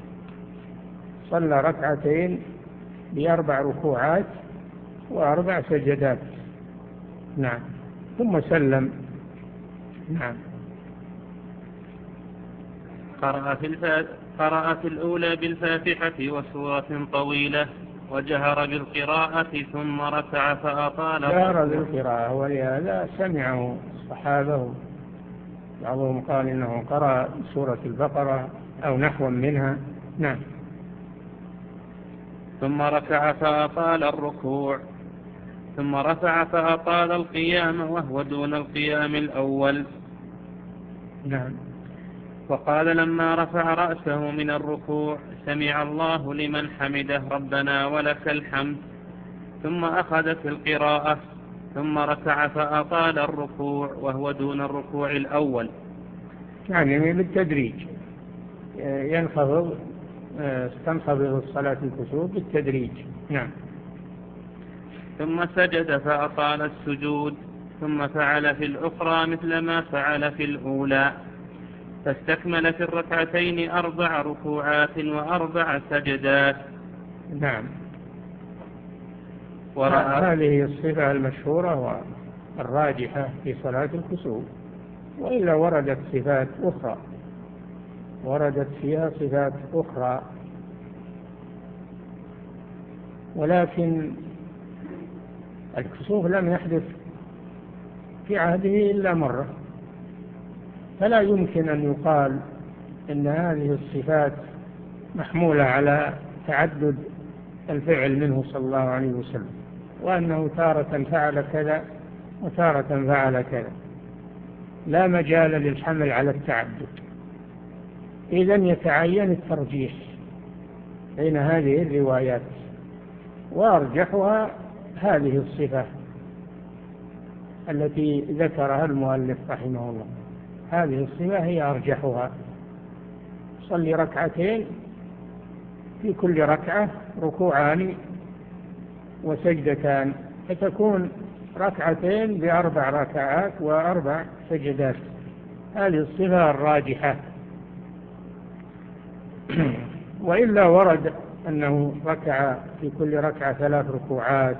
صلى ركعتين بأربع ركوعات وأربع سجدات. نعم. ثم سلم. نعم. قرأ في, الفات... قرأ في الأولى بالفاتحة وسورة طويلة وجهر بالقراءة ثم ركع فأطال. جهر بالقراءة، ولهذا سمعه الصحابة، بعضهم قال إنه قرأ سورة البقرة أو نحو منها. نعم. ثم ركع فأطال الركوع، ثم رفع فأطال القيام وهو دون القيام الأول. نعم. وقال لما رفع رأسه من الركوع سمع الله لمن حمده ربنا ولك الحمد، ثم أخذ في القراءة، ثم ركع فأطال الركوع وهو دون الركوع الأول. يعني بالتدريج ينخفض، تنخفض الصلاة الكسوف بالتدريج. نعم. ثم سجد فأطال السجود، ثم فعل في الأخرى مثل ما فعل في الأولى، فاستكمل في الركعتين أربع ركوعات وأربع سجدات. نعم. هذه الصفة المشهورة والراجحة في صلاة الكسوف، وإلا وردت صفات أخرى، وردت فيها صفات أخرى، ولكن الكسوف لم يحدث في عهده إلا مرة، فلا يمكن أن يقال إن هذه الصفات محمولة على تعدد الفعل منه صلى الله عليه وسلم، وأنه تارة فعل كذا وتارة فعل كذا، لا مجال للحمل على التعدد. إذن يتعين الترجيح بين هذه الروايات، وأرجحها هذه الصفة التي ذكرها المؤلف رحمه الله، هذه الصفة هي أرجحها. صلي ركعتين في كل ركعة ركوعان وسجدتان، فتكون ركعتين بأربع ركعات وأربع سجدات، هذه الصفة الراجحة. وإلا ورد أنه ركع في كل ركعة ثلاث ركوعات،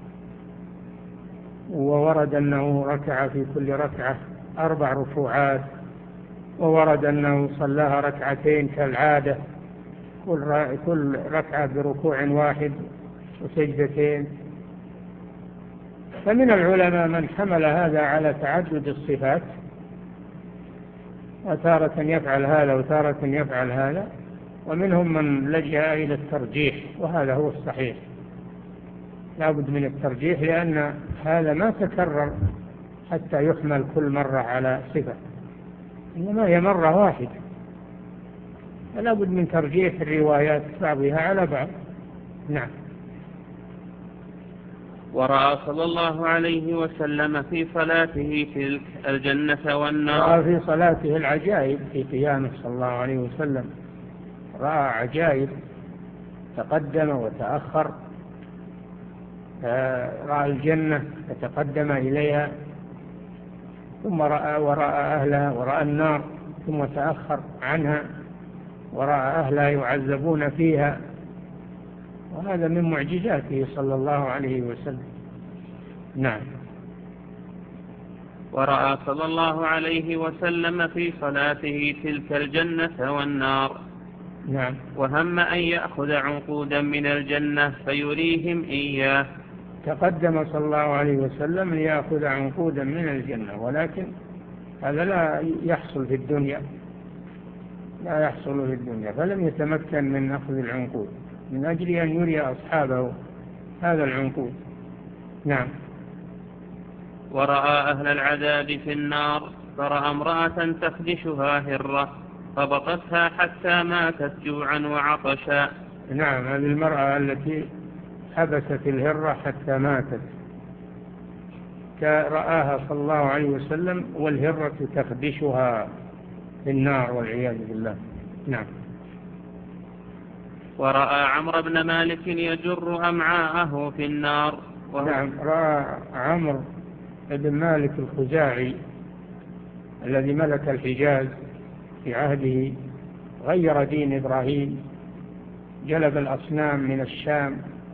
وورد أنه ركع في كل ركعة أربع ركوعات، وورد أنه صلاها ركعتين كالعادة، كل ركعة بركوع واحد وسجدتين. فمن العلماء من حمل هذا على تعدد الصفات، وتارة يفعل هذا وتارة يفعل هذا، ومنهم من لجأ إلى الترجيح، وهذا هو الصحيح، لا بد من الترجيح، لأن هذا ما تكرر حتى يحمل كل مرة على صفة، إنما هي مرة واحدة، فلا بد من ترجيح الروايات بعضها على بعض. نعم. ورأى صلى الله عليه وسلم في صلاته تلك الجنة والنار. رأى في صلاته العجائب في قيامه صلى الله عليه وسلم، رأى عجائب، تقدم وتأخر، رأى الجنة فتقدم إليها، ثم رأى ورأى أهلها، ورأى النار ثم تأخر عنها ورأى أهلها يعذبون فيها، وهذا من معجزاته صلى الله عليه وسلم. نعم. ورأى صلى الله عليه وسلم في صلاته تلك الجنة والنار. نعم. وهم أن يأخذ عنقودا من الجنة فيريهم إياه. تقدم صلى الله عليه وسلم ليأخذ عنقودا من الجنة، ولكن هذا لا يحصل في الدنيا، لا يحصل في الدنيا، فلم يتمكن من أخذ العنقود من أجل أن يري أصحابه هذا العنقود. نعم. ورأى أهل العذاب في النار، فرأى امرأة تخدشها هرة فبطتها حتى ماتت جوعا وعطشا. نعم، هذه المرأة التي حبست الهرة حتى ماتت، رآها صلى الله عليه وسلم والهرة تخدشها في النار والعياذ بالله. نعم. ورأى عمرو بن مالك يجر أمعاءه في النار. نعم، رأى عمرو بن مالك الخزاعي الذي ملك الحجاز في عهده، غير دين إبراهيم، جلب الأصنام من الشام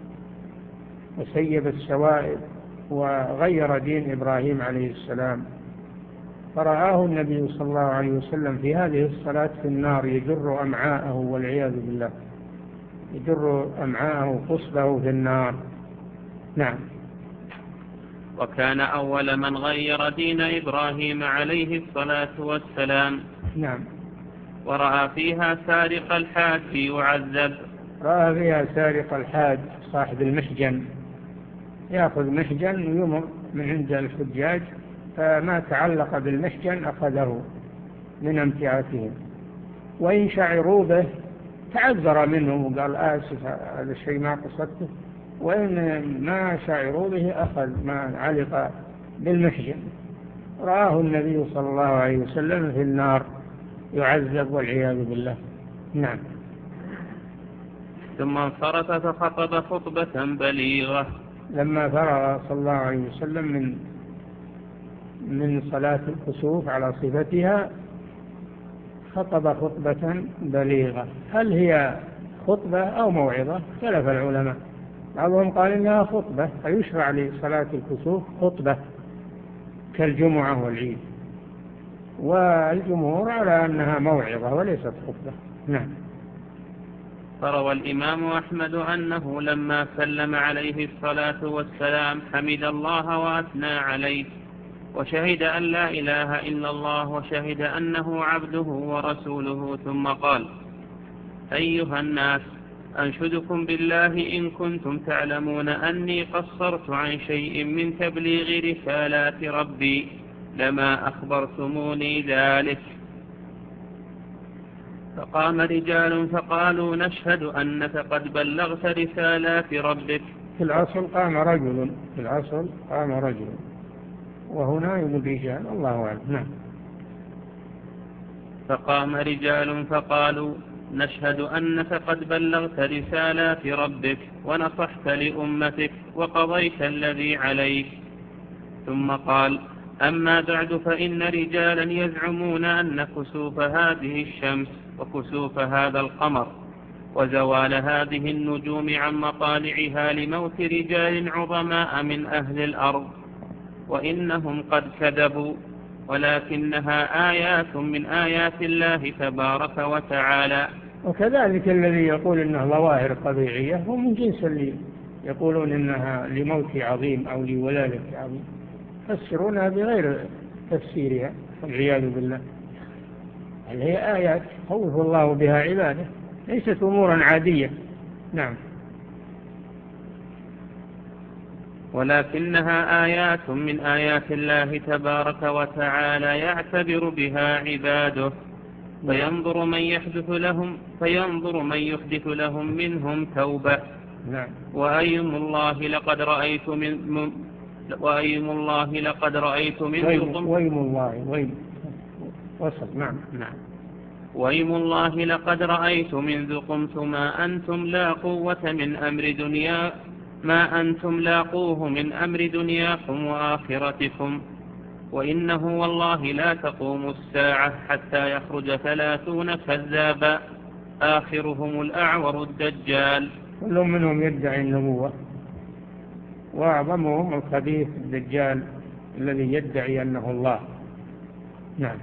وسيب السوائب وغير دين إبراهيم عليه السلام، فرآه النبي صلى الله عليه وسلم في هذه الصلاة في النار يجر أمعاءه والعياذ بالله، يجر أمعاءه قصبه في النار. نعم. وكان أول من غير دين إبراهيم عليه الصلاة والسلام. نعم. ورأى فيها سارق الحاج يعذب. رأى فيها سارق الحاج صاحب المحجن، يأخذ محجن ويمر من عند الحجاج، فما تعلق بالمحجن أخذه من امتعاتهم، وإن شعروا به تعذر منهم وقال آسف هذا الشيء ما قصدته، وإن ما شعروا به أخذ ما علق بالمحجن. رآه النبي صلى الله عليه وسلم في النار يعذب والعياذ بالله. نعم. ثم انصرف فخطب خطبة بليغة. لما فرغ صلى الله عليه وسلم من من صلاة الكسوف على صفتها خطب خطبة بليغة. هل هي خطبة أو موعظة؟ اختلف العلماء، بعضهم قال إنها خطبة، فيشرع لصلاة الكسوف خطبة كالجمعة والعيد، والجمهور على أنها موعظة وليست خطبة. نعم. فروى الإمام أحمد أنه لما سلم عليه الصلاة والسلام حمد الله وأثنى عليه وشهد أن لا إله إلا الله وشهد أنه عبده ورسوله، ثم قال: أيها الناس، أنشدكم بالله إن كنتم تعلمون أني قصرت عن شيء من تبليغ رسالات ربي لما أخبرتموني ذلك. فقام رجال فقالوا: نشهد أنك قد بلغت رسالات ربك. في الأصل قام رجل، في الأصل قام رجل، وهنا يقول رجال، الله أعلم. نعم. فقام رجال فقالوا: نشهد أنك قد بلغت رسالات ربك ونصحت لأمتك وقضيت الذي عليك. ثم قال: أما بعد، فإن رجالا يزعمون أن كسوف هذه الشمس وكسوف هذا القمر وزوال هذه النجوم عن مطالعها لموت رجال عظماء من أهل الأرض، وإنهم قد كذبوا، ولكنها آيات من آيات الله تبارك وتعالى. وكذلك الذي يقول إنها ظواهر طبيعية هو من جنس اللي يقولون إنها لموت عظيم أو لولادة عظيم، يفسرونها بغير تفسيرها والعياذ بالله. هل هي آيات خوف الله بها عباده، ليست أمورا عادية. نعم. ولكنها آيات من آيات الله تبارك وتعالى يعتبر بها عباده، فينظر من يحدث لهم فينظر من يحدث لهم منهم توبة نعم. وأيم الله لقد رأيت من وأيم الله لقد رأيت منكم وأيم الله وأيم وصل. نعم. نعم. وأيم الله لقد رأيت منذكم ما أنتم لا قوة من أمر دنيا ما أنتم لاقوه من أمر دنياكم وآخرتكم. وإنه والله لا تقوم الساعة حتى يخرج ثلاثون كذابا آخرهم الأعور الدجال. كل منهم يدعي النبوة، وأعظمهم الخبيث الدجال الذي يدعي أنه الله. نعم.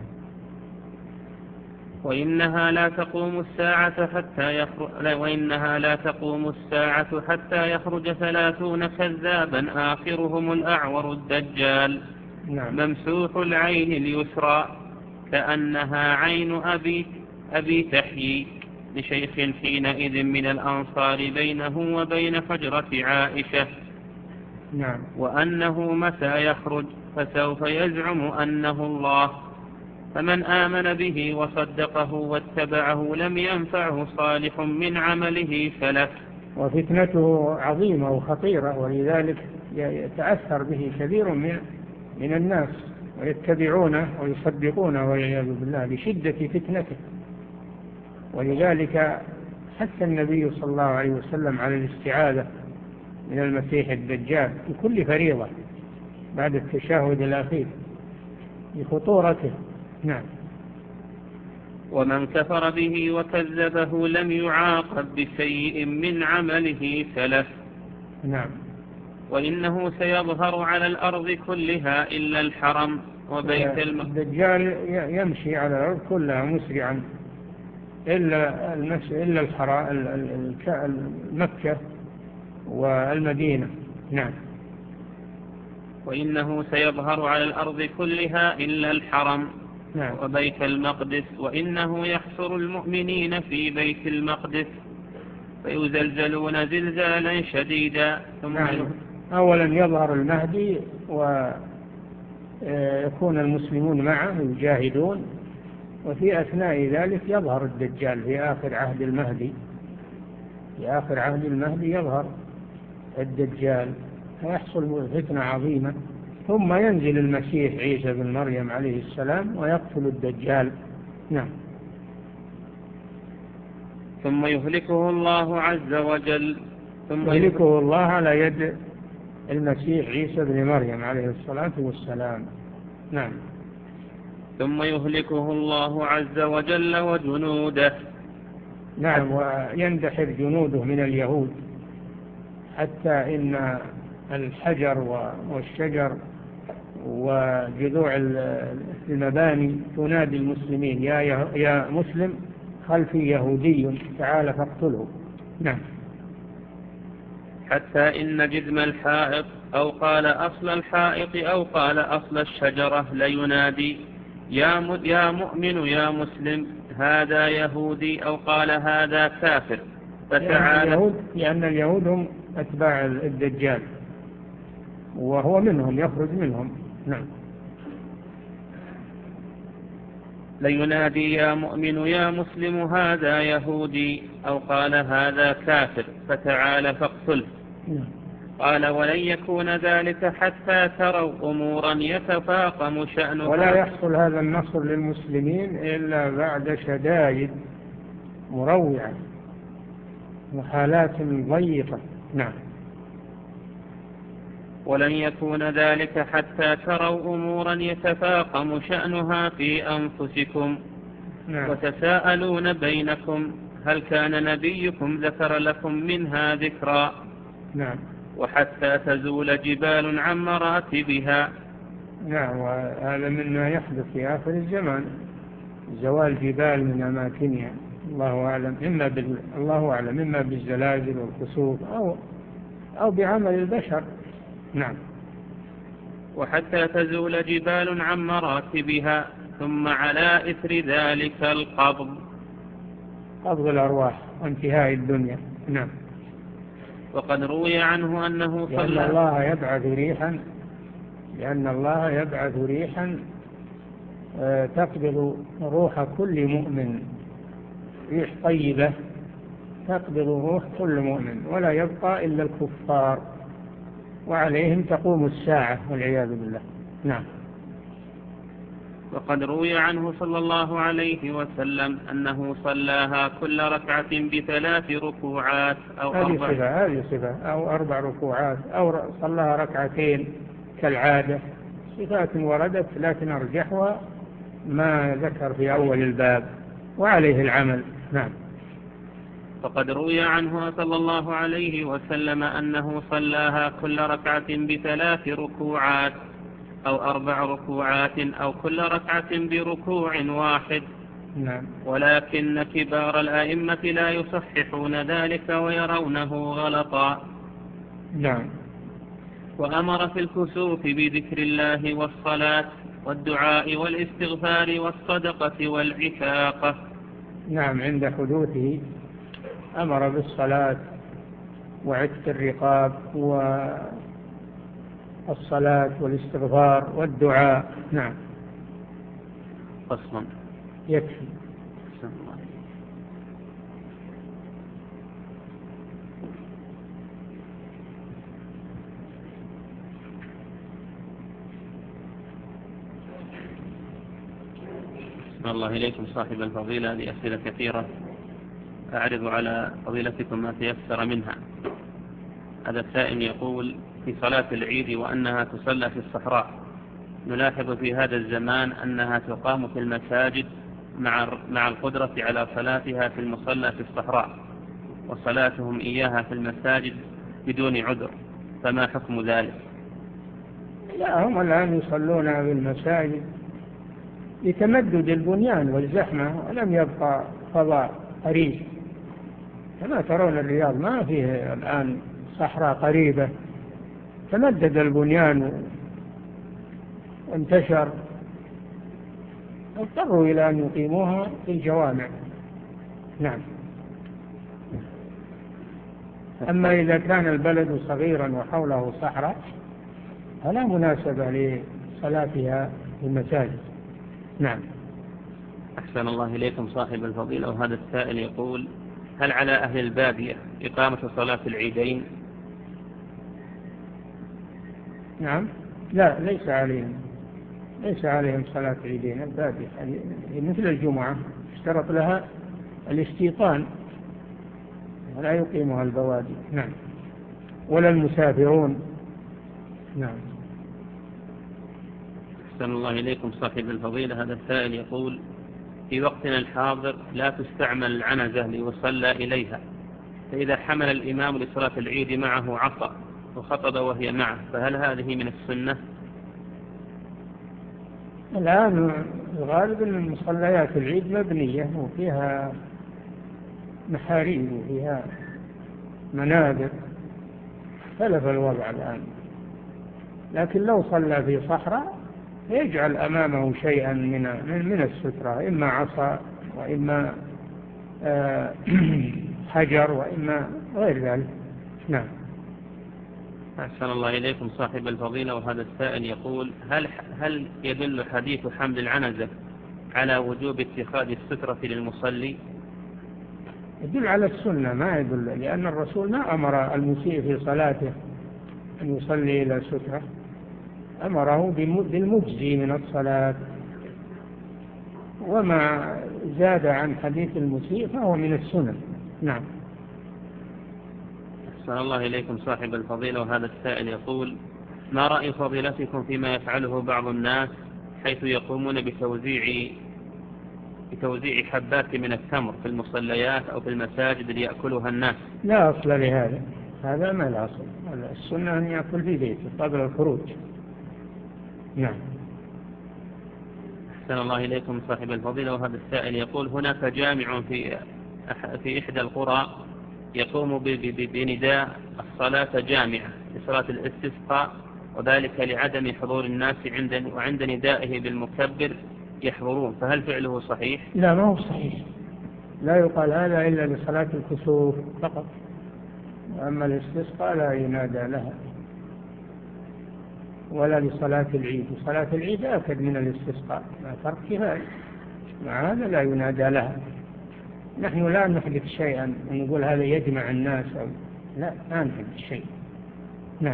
وإنها لا تقوم الساعة حتى يخرج وإنها لا تقوم الساعة حتى يخرج ثلاثون كذابا آخرهم الأعور الدجال. نعم. ممسوح العين اليسرى كأنها عين أبي أبي تحيي لشيخ حينئذ من الأنصار بينه وبين حجرة عائشة. نعم. وأنه متى يخرج فسوف يزعم أنه الله، فمن آمن به وصدقه واتبعه لم ينفعه صالح من عمله سلف. وفتنته عظيمة وخطيرة، ولذلك يتأثر به كثير من من الناس ويتبعونه ويصدقونه والعياذ بالله لشدة فتنته. ولذلك حث النبي صلى الله عليه وسلم على الاستعاذة من المسيح الدجال بكل فريضة بعد التشهد الأخير لخطورته. نعم. ومن كفر به وكذبه لم يعاقب بشيء من عمله سلف. نعم. وإنه سيظهر على الأرض كلها إلا الحرم وبيت المقدس. الدجال يمشي على الأرض كلها مسرعا إلا إلا الحرم مكة والمدينة. نعم. وإنه سيظهر على الأرض كلها إلا الحرم. نعم. وبيت المقدس. وإنه يحصر المؤمنين في بيت المقدس فيزلزلون زلزالا شديدا. ثم نعم. أولا يظهر المهدي ويكون المسلمون معه يجاهدون، وفي أثناء ذلك يظهر الدجال في آخر عهد المهدي. في آخر عهد المهدي يظهر الدجال فيحصل فتنة عظيمة، ثم ينزل المسيح عيسى بن مريم عليه السلام ويقتل الدجال. نعم. ثم يهلكه الله عز وجل. ثم يهلكه الله على يد المسيح عيسى بن مريم عليه الصلاة والسلام. نعم. ثم يهلكه الله عز وجل وجنوده. نعم. ويندحر جنوده من اليهود حتى إن الحجر والشجر وجذوع المباني تنادي المسلمين يا يا مسلم خلفي يهودي تعال فاقتله. نعم. حتى إن جذم الحائط أو قال أصل الحائط أو قال أصل الشجرة لينادي يا يا مؤمن يا مسلم هذا يهودي أو قال هذا كافر فتعالى. لأن اليهود هم أتباع الدجال وهو منهم يخرج منهم. نعم. لينادي يا مؤمن يا مسلم هذا يهودي أو قال هذا كافر فتعال فاقتله. نعم. قال ولن يكون ذلك حتى تروا أمورا يتفاقم شأنها. ولا يحصل هذا النصر للمسلمين إلا بعد شدائد مروعة وحالات ضيقة. نعم. ولن يكون ذلك حتى تروا أمورا يتفاقم شأنها في أنفسكم. نعم. وتساءلون بينكم هل كان نبيكم ذكر لكم منها ذكرا. نعم. وحتى تزول جبال عن مراتبها. نعم. وهذا مما يحدث في آخر الزمان، زوال جبال من أماكنها. الله أعلم إما بال... الله أعلم إما بالزلازل والكسوف أو أو بعمل البشر. نعم. وحتى تزول جبال عن مراتبها ثم على إثر ذلك القبض قبض الأرواح وانتهاء الدنيا. نعم. وقد روي عنه أنه صلى لأن الله يبعث ريحا لأن الله يبعث ريحا تقبض روح كل مؤمن، ريح طيبة تقبض روح كل مؤمن ولا يبقى إلا الكفار، وعليهم تقوم الساعة والعياذ بالله. نعم. وقد روي عنه صلى الله عليه وسلم أنه صلاها كل ركعة بثلاث ركوعات أو أربع صفة هذه صفة أو أربع ركوعات أو صلاها ركعتين كالعادة، صفات وردت، لكن أرجحها ما ذكر في أول الباب وعليه العمل. نعم. فقد روي عنه صلى الله عليه وسلم أنه صلاها كل ركعة بثلاث ركوعات أو أربع ركوعات أو كل ركعة بركوع واحد. نعم. ولكن كبار الأئمة لا يصححون ذلك ويرونه غلطا. نعم. وأمر في الكسوف بذكر الله والصلاة والدعاء والاستغفار والصدقة والعتاقة. نعم. عند حدوثه أمر بالصلاة وعتق الرقاب والصلاة والاستغفار والدعاء. نعم. فصلا. يكفي. الله إليكم صاحب الفضيلة، هذه أسئلة كثيرة أعرض على فضيلتكم ما تيسر منها. هذا السائل يقول: في صلاة العيد وأنها تصلى في الصحراء، نلاحظ في هذا الزمان أنها تقام في المساجد مع مع القدرة على صلاتها في المصلى في الصحراء، وصلاتهم إياها في المساجد بدون عذر، فما حكم ذلك؟ لا، هم الآن يصلون في المساجد لتمدد البنيان والزحمة، ولم يبقى فضاء قريب كما ترون. الرياض ما فيه الآن صحراء قريبة، تمدد البنيان وانتشر، اضطروا إلى أن يقيموها في الجوامع. نعم. أما إذا كان البلد صغيرا وحوله صحراء فلا مناسبة لصلاتها في المساجد. نعم. أحسن الله إليكم صاحب الفضيلة. وهذا السائل يقول: هل على أهل البادية إقامة صلاة العيدين؟ نعم. لا، ليس عليهم ليس عليهم صلاة العيدين. البادية مثل الجمعة اشترط لها الاستيطان، ولا يقيمها البوادي. نعم. ولا المسافرون. نعم. أحسن الله إليكم صاحب الفضيلة. هذا السائل يقول: في وقتنا الحاضر لا تستعمل العنزة ليصلى إليها، فإذا حمل الإمام لصلاة العيد معه عصا وخطب وهي معه، فهل هذه من السنة؟ الآن الغالب أن مصليات العيد مبنية وفيها محاريب وفيها منابر، اختلف الوضع الآن. لكن لو صلى في صحراء يجعل أمامه شيئا من من السترة، إما عصا وإما حجر وإما غير ذلك. نعم. أحسن الله إليكم صاحب الفضيلة. وهذا السائل يقول: هل هل يدل حديث حمل العنزة على وجوب اتخاذ السترة للمصلي؟ يدل على السنة، ما يدل، لأن الرسول ما أمر المسيء في صلاته أن يصلي إلى سترة، أمره بالمجزي من الصلاة، وما زاد عن حديث المسيء فهو من السنة. نعم. أحسن الله إليكم صاحب الفضيلة. وهذا السائل يقول: ما رأي فضيلتكم فيما يفعله بعض الناس حيث يقومون بتوزيع بتوزيع حبات من التمر في المصليات أو في المساجد ليأكلها الناس؟ لا أصل لهذا، هذا ما لا أصل. السنة أن يأكل في بيته قبل الخروج. نعم. أحسن الله إليكم صاحب الفضيلة. وهذا السائل يقول: هناك جامع في في إحدى القرى يقوم بنداء الصلاة جامعة لصلاة الاستسقاء، وذلك لعدم حضور الناس عند وعند ندائه بالمكبر يحضرون، فهل فعله صحيح؟ لا، ما هو صحيح. لا يقال هذا إلا لصلاة الكسوف فقط، أما الاستسقاء لا ينادى لها، ولا لصلاة العيد. صلاة العيد أكد من الاستسقاء، ما فرق في ذلك، مع هذا لا ينادى لها. نحن لا نحدث شيئا ونقول هذا يجمع الناس أو لا لا نحدث شيء. نعم.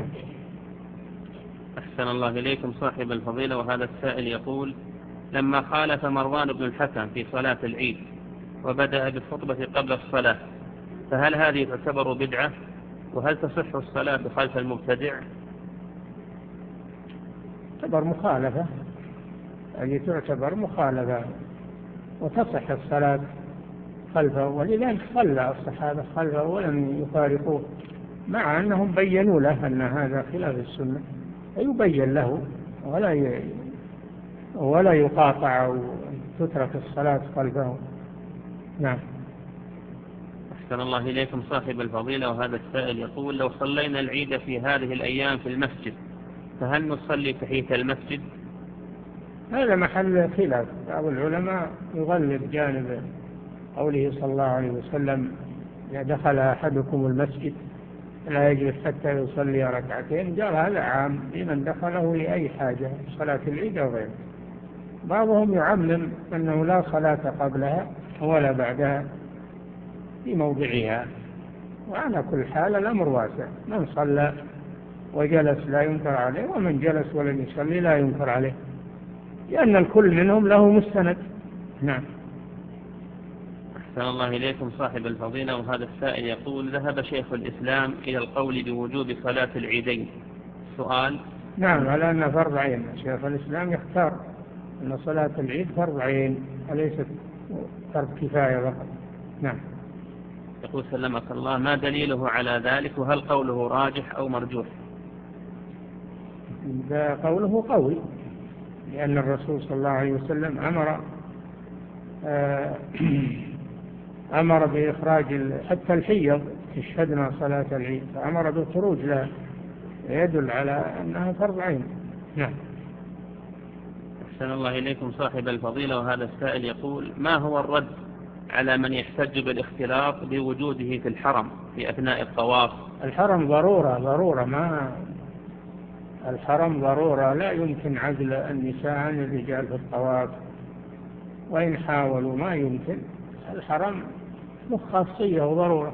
أحسن الله إليكم صاحب الفضيلة، وهذا السائل يقول: لما خالف مروان بن الحكم في صلاة العيد وبدأ بالخطبة قبل الصلاة، فهل هذه تعتبر بدعة؟ وهل تصح الصلاة خلف المبتدع؟ تعتبر مخالفة، هذه تعتبر مخالفة وتصح الصلاة خلفه، ولذلك صلى الصحابة خلفه ولم يفارقوه، مع أنهم بيّنوا له أن هذا خلاف السنة، فيبين له ولا ي... ولا يقاطع أو تترك الصلاة خلفه. نعم. أحسن الله إليكم صاحب الفضيلة، وهذا السائل يقول: لو صلينا العيد في هذه الأيام في المسجد فهل نصلي تحية المسجد؟ هذا محل خلاف، بعض العلماء يغلب جانب قوله صلى الله عليه وسلم: إذا دخل أحدكم المسجد لا يجلس حتى يصلي ركعتين، قال هذا عام لمن دخله لأي حاجة، صلاة العيد أو غيره. بعضهم يعمم أنه لا صلاة قبلها ولا بعدها في موضعها، وعلى كل حال الأمر واسع، من صلى وجلس لا ينكر عليه، ومن جلس ولم يصلي لا ينكر عليه، لأن الكل منهم له مستند. نعم. أحسن الله إليكم صاحب الفضيلة، وهذا السائل يقول: ذهب شيخ الإسلام إلى القول بوجوب صلاة العيدين. سؤال: نعم، على أن فرض عين. شيخ الإسلام يختار أن صلاة العيد فرض عين وليست فرض كفاية فقط. نعم. يقول سلمك الله: ما دليله على ذلك؟ وهل قوله راجح أو مرجوح؟ قوله قوي، لأن الرسول صلى الله عليه وسلم أمر أمر بإخراج حتى الحيض يشهدنا صلاة العيد، فأمر بالخروج لها، يدل على أنها فرض عين. نعم. أحسن الله إليكم صاحب الفضيلة، وهذا السائل يقول: ما هو الرد على من يحتج بالاختلاط بوجوده في الحرم في أثناء الطواف؟ الحرم ضرورة ضرورة ما الحرم ضرورة، لا يمكن عزل النساء عن الرجال في الطواف، وإن حاولوا ما يمكن. الحرم له خاصية وضرورة.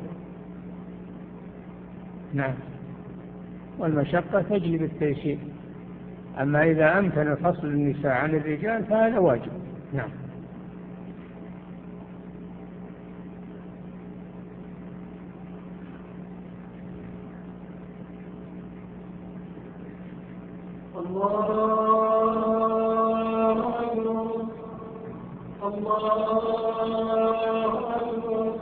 نعم. والمشقة تجلب التيسير، أما إذا أمكن فصل النساء عن الرجال فهذا واجب. نعم. الله أكبر الله أكبر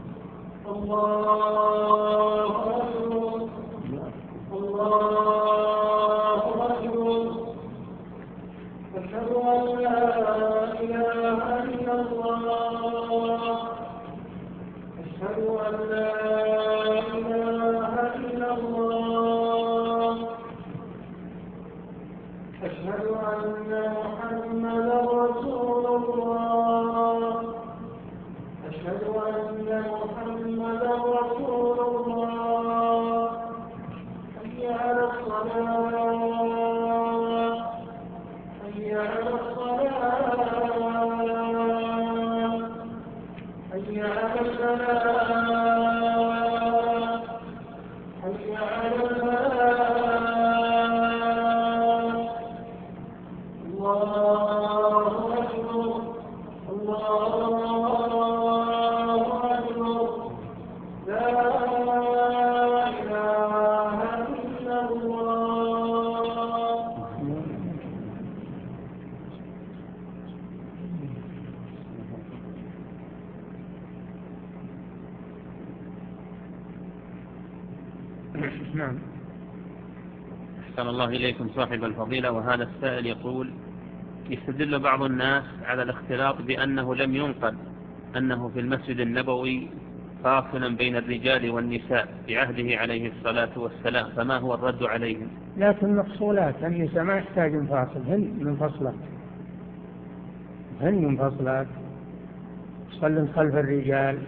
الله أكبر الله أكبر أشهد أن لا إله إلا الله أشهد أن لا إله إلا الله أشهد أن محمدا رسول الله أشهد أن محمدا رسول الله حي على الصلاة حي على الصلاة حي على الفلاح حي على الفلاح. الله أكبر الله أكبر لا إله إلا الله. نعم. أحسن الله إليكم صاحب الفضيلة، وهذا السائل يقول: يستدل بعض الناس على الاختلاط بأنه لم ينقل أنه في المسجد النبوي فاصلا بين الرجال والنساء في عهده عليه الصلاة والسلام، فما هو الرد عليهم؟ لكن مفصولات، النساء ما يحتاج منفصل، هن منفصلات هن منفصلات صلى خلف الرجال.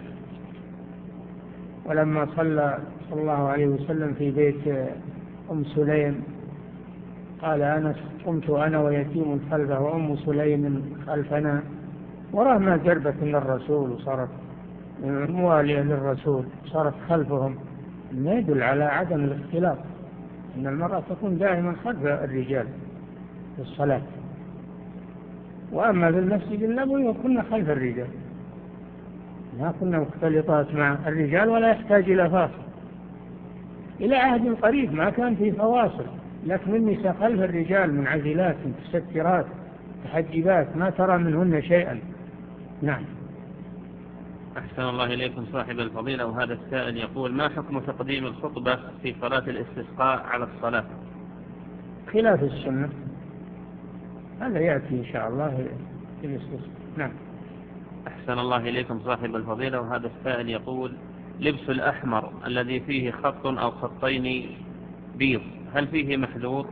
ولما صلى صلى الله عليه وسلم في بيت أم سليم قال: أنا قمت أنا ويتيم خلفه وأم سليم خلفنا، وراه ما جربت من الرسول وصارت موالية للرسول صارت خلفهم، ما يدل على عدم الاختلاط، أن المرأة تكون دائما خلف الرجال في الصلاة. وأما في المسجد النبوي كنا خلف الرجال، ما كنا مختلطات مع الرجال ولا يحتاج إلى فاصل. إلى عهد قريب ما كان في فواصل، لكن النساء خلف الرجال منعزلات متسترات متحجبات، ما ترى منهن شيئا. نعم. أحسن الله إليكم صاحب الفضيلة. وهذا السائل يقول: ما حكم تقديم الخطبة في صلاة الاستسقاء على الصلاة؟ خلاف السنة، هذا يأتي إن شاء الله في الاستسقاء. نعم. أحسن الله إليكم صاحب الفضيلة. وهذا السائل يقول: لبس الأحمر الذي فيه خط أو خطين بيض هل فيه محذور؟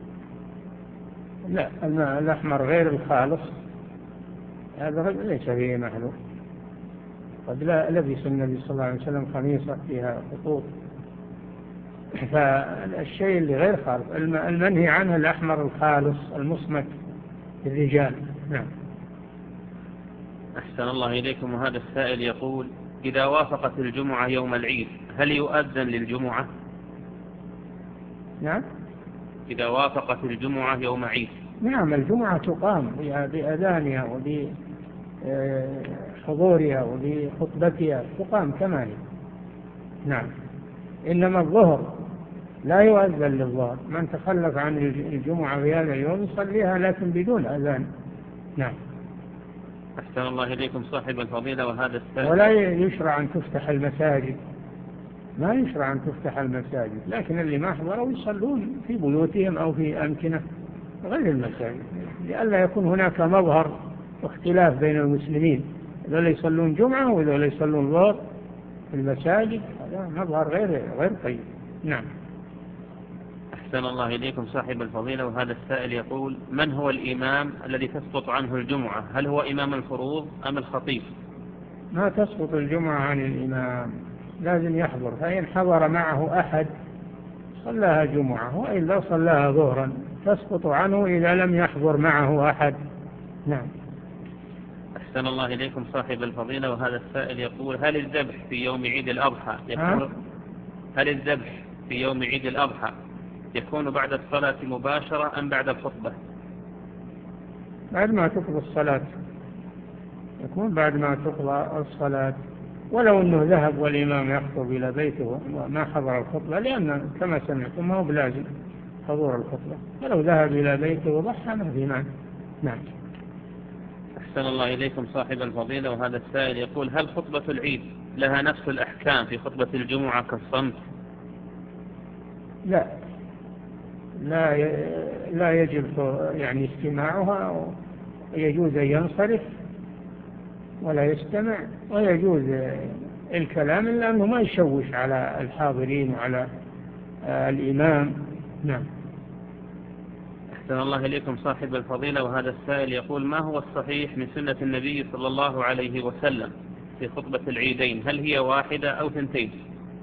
لا، الأحمر غير الخالص هذا ليس فيه محذور. قد لا لبس النبي صلى الله عليه وسلم خميصة فيها خطوط، فالشيء اللي غير خالص المنهي عنه الأحمر الخالص المصمت للرجال. نعم. أحسن الله إليكم. وهذا السائل يقول: إذا وافقت الجمعة يوم العيد هل يؤذن للجمعة؟ نعم. إذا وافقت الجمعة يوم عيد. نعم، الجمعة تقام بأذانها وبحضورها وبخطبتها، تقام كما هي. نعم. إنما الظهر لا يؤذن للظهر، من تخلف عن الجمعة في هذا اليوم يصليها لكن بدون أذان. نعم. أحسن الله إليكم صاحب الفضيلة. وهذا السائل: ولا يشرع أن تفتح المساجد، ما يشرع أن تفتح المساجد، لكن اللي ما حضروا يصلون في بيوتهم أو في أمكنة غير المساجد، لئلا يكون هناك مظهر واختلاف بين المسلمين، إذا يصلون جمعة وإذا يصلون ظهر في المساجد، هذا مظهر غير غير طيب. نعم. أحسن الله إليكم صاحب الفضيلة. وهذا السائل يقول: من هو الإمام الذي تسقط عنه الجمعة؟ هل هو إمام الفروض أم الخطيب؟ ما تسقط الجمعة عن الإمام، لازم يحضر، فإن حضر معه أحد صلاها جمعة، وإلا صلاها ظهرا، تسقط عنه إذا لم يحضر معه أحد. نعم. أحسن الله إليكم صاحب الفضيلة. وهذا السائل يقول: هل الذبح في يوم عيد الأضحى يكون هل الذبح في يوم عيد الأضحى يكون بعد الصلاة مباشرة أم بعد الخطبة؟ بعد ما تقضى الصلاة، يكون بعد ما تقضى الصلاة، ولو أنه ذهب والإمام يخطب إلى بيته وما حضر الخطبة، لأن كما سمعتم ما هو بلازم حضور الخطبة، ولو ذهب إلى بيته وضحى ما في معنى. نعم. أحسن الله إليكم صاحب الفضيلة. وهذا السائل يقول: هل خطبة العيد لها نفس الأحكام في خطبة الجمعة كالصمت؟ لا، لا لا يجب يعني استماعها، ويجوز أن ينصرف ولا يستمع، ويجوز الكلام إلا أنه ما يشوش على الحاضرين وعلى الإمام. نعم. أحسن الله إليكم صاحب الفضيلة. وهذا السائل يقول: ما هو الصحيح من سنة النبي صلى الله عليه وسلم في خطبة العيدين؟ هل هي واحدة أو ثنتين؟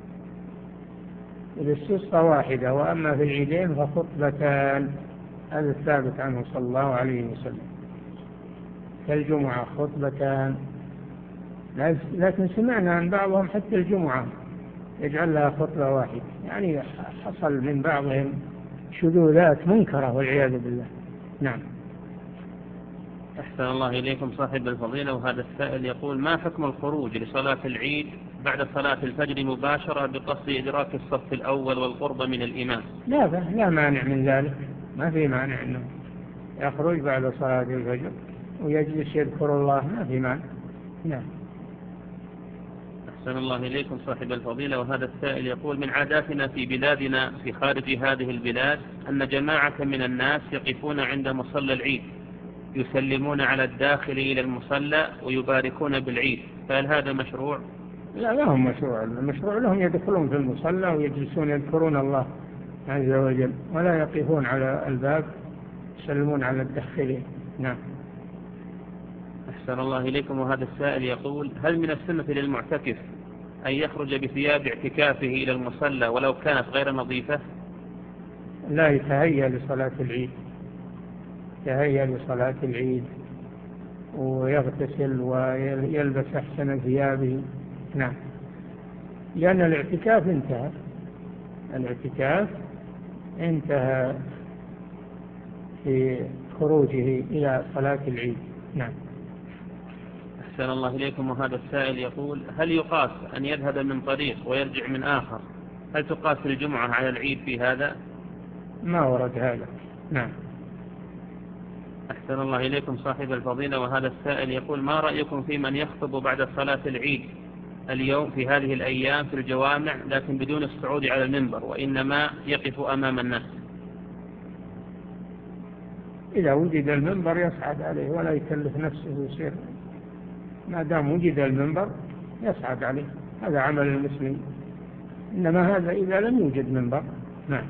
الاستسقاء واحدة، وأما في العيدين فخطبتان، هذا الثابت عنه صلى الله عليه وسلم. كالجمعة خطبتان، لكن سمعنا عن بعضهم حتى الجمعة يجعل لها خطبة واحدة، يعني حصل من بعضهم شذوذات منكرة والعياذ بالله. نعم. أحسن الله إليكم صاحب الفضيلة. وهذا السائل يقول: ما حكم الخروج لصلاة العيد بعد صلاة الفجر مباشرة بقصد إدراك الصف الأول والقرب من الإمام؟ لا لا مانع من ذلك، ما في مانع أنه يخرج بعد صلاة الفجر ويجلس يذكر الله، ما في مانع. نعم. أحسن الله إليكم صاحب الفضيلة. وهذا السائل يقول: من عاداتنا في بلادنا في خارج هذه البلاد أن جماعة من الناس يقفون عند مصلى العيد يسلمون على الداخل إلى المصلى ويباركون بالعيد، فهل هذا مشروع؟ لا، لا هم مشروع، المشروع لهم يدخلون في المصلى ويجلسون يذكرون الله عز وجل، ولا يقفون على الباب يسلمون على الداخلين. نعم. أحسن الله إليكم. وهذا السائل يقول: هل من السنة للمعتكف أن يخرج بثياب اعتكافه إلى المصلى ولو كانت غير نظيفة؟ لا، يتهيأ لصلاة العيد، يتهيأ لصلاة العيد ويغتسل ويلبس أحسن ثيابه نعم، لأن الاعتكاف انتهى، الاعتكاف انتهى في خروجه إلى صلاة العيد. نعم. أحسن الله إليكم. وهذا السائل يقول: هل يقاس أن يذهب من طريق ويرجع من آخر؟ هل تقاس الجمعة على العيد في هذا؟ ما ورد هذا. نعم. أحسن الله إليكم صاحب الفضيلة. وهذا السائل يقول: ما رأيكم في من يخطب بعد صلاة العيد اليوم في هذه الأيام في الجوامع لكن بدون الصعود على المنبر وإنما يقف أمام الناس؟ إذا وجد المنبر يصعد عليه ولا يكلف نفسه يصير، ما دام وجد المنبر يصعد عليه، هذا عمل المسلمين. إنما هذا إذا لم يوجد منبر. نعم.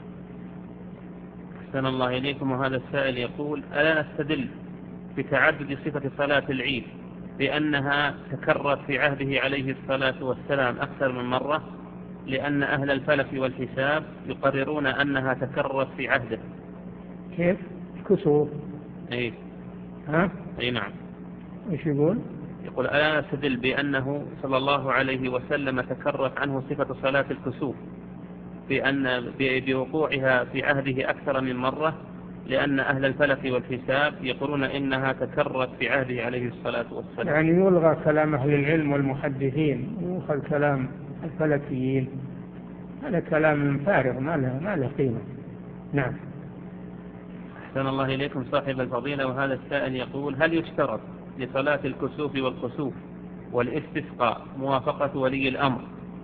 أحسن الله إليكم. وهذا السائل يقول: ألا نستدل بتعدد صفة صلاة العيد بأنها تكررت في عهده عليه الصلاة والسلام أكثر من مرة، لأن أهل الفلك والحساب يقررون أنها تكررت في عهده؟ كيف؟ كسوف. أي. ها؟ أي نعم. إيش يقول؟ يقول: ألا نستدل بأنه صلى الله عليه وسلم تكررت عنه صفة صلاة الكسوف بأن بوقوعها في عهده أكثر من مرة، لأن أهل الفلك والحساب يقولون إنها تكررت في عهده عليه الصلاة والسلام. يعني يلغى كلام أهل العلم والمحدثين ويؤخذ كلام الفلكيين، هذا كلام فارغ ما له ما له قيمة. نعم. أحسن الله إليكم صاحب الفضيلة. وهذا السائل يقول: هل يشترط لصلاة الكسوف والكسوف والاستسقاء موافقة ولي الأمر؟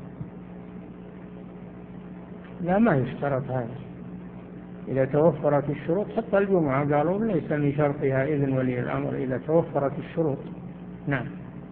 لا، ما يشترط هذا. إذا توفرت الشروط، حتى الجمعة قالوا ليس من شرطها إذن ولي الأمر إذا توفرت الشروط. نعم.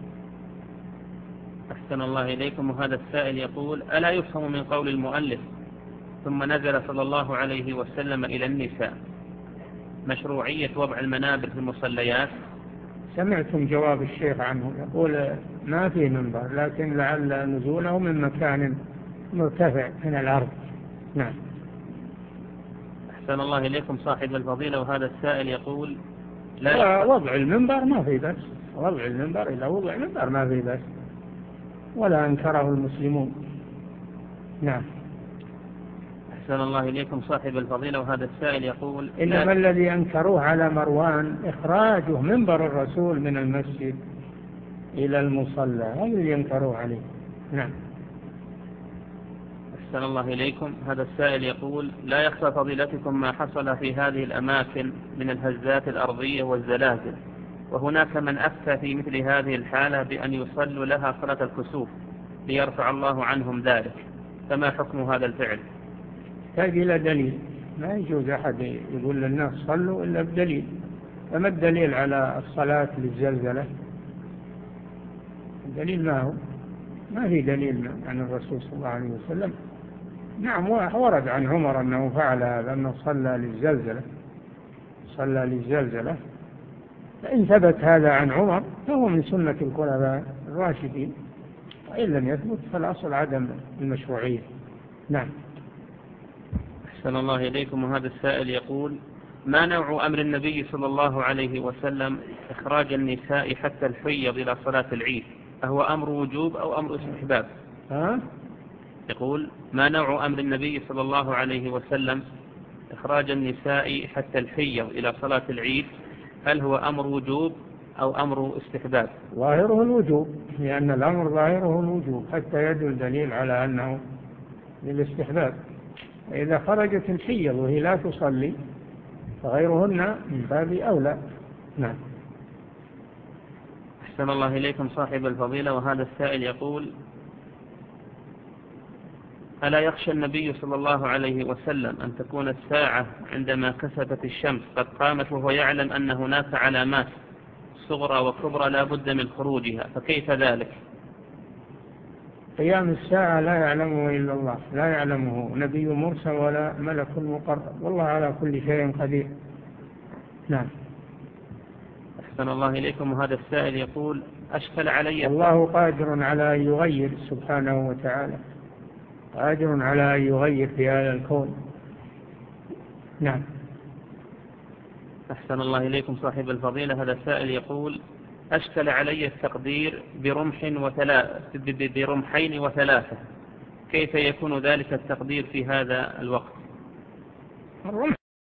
أحسن الله إليكم. وهذا السائل يقول: ألا يفهم من قول المؤلف ثم نزل صلى الله عليه وسلم إلى النساء مشروعية وضع المنابر في المصليات؟ سمعتم جواب الشيخ عنه، يقول ما في منبر لكن لعل نزوله من مكان مرتفع من الأرض. نعم. أحسن الله إليكم صاحب الفضيلة. وهذا السائل يقول: لا وضع المنبر ما في بس، وضع المنبر إذا وضع المنبر ما في بس، ولا أنكره المسلمون. نعم. أحسن الله إليكم صاحب الفضيلة. وهذا السائل يقول: إنما الذي أنكروه على مروان إخراجه منبر الرسول من المسجد إلى المصلى، هذا اللي ينكروه عليه. نعم. أحسن الله إليكم. هذا السائل يقول: لا يخفى فضيلتكم ما حصل في هذه الأماكن من الهزات الأرضية والزلازل، وهناك من أفتى في مثل هذه الحالة بأن يصلوا لها صلاة الكسوف ليرفع الله عنهم ذلك، فما حكم هذا الفعل؟ يحتاج إلى دليل، ما يجوز أحد يقول للناس صلوا إلا بدليل. فما الدليل على الصلاة للزلزلة؟ الدليل ما هو؟ ما في دليل عن الرسول صلى الله عليه وسلم. نعم، ورد عن عمر أنه فعل هذا، أنه صلى للزلزلة صلى للزلزلة فإن ثبت هذا عن عمر فهو من سنة الخلفاء الراشدين، وإن لم يثبت فالأصل عدم المشروعية. نعم. أحسن الله إليكم. وهذا السائل يقول: ما نوع أمر النبي صلى الله عليه وسلم إخراج النساء حتى الحيض إلى صلاة العيد؟ أهو أمر وجوب أو أمر استحباب؟ ها؟ يقول: ما نوع أمر النبي صلى الله عليه وسلم إخراج النساء حتى الحيض إلى صلاة العيد؟ هل هو أمر وجوب أو أمر استحباب؟ ظاهره الوجوب، لأن الأمر ظاهره الوجوب حتى يدل دليل على أنه للاستحباب. إذا خرجت الحيض وهي لا تصلي فغيرهن من باب أولى. نعم. أحسن الله إليكم صاحب الفضيلة. وهذا السائل يقول: ألا يخشى النبي صلى الله عليه وسلم أن تكون الساعة عندما كسفت الشمس قد قامت وهو يعلم أن هناك علامات صغرى وكبرى لا بد من خروجها، فكيف ذلك؟ قيام الساعة لا يعلمه إلا الله، لا يعلمه نبي مرسل ولا ملك مقرب، والله على كل شيء قدير. نعم. أحسن الله إليكم. وهذا السائل يقول: أشكل علي الله قادر على أن يغير سبحانه وتعالى، قادر على أن يغير في هذا الكون. نعم. أحسن الله إليكم صاحب الفضيلة. هذا السائل يقول: أشكل علي التقدير برمح وثلاث برمحين وثلاثة، كيف يكون ذلك التقدير في هذا الوقت؟ الرمح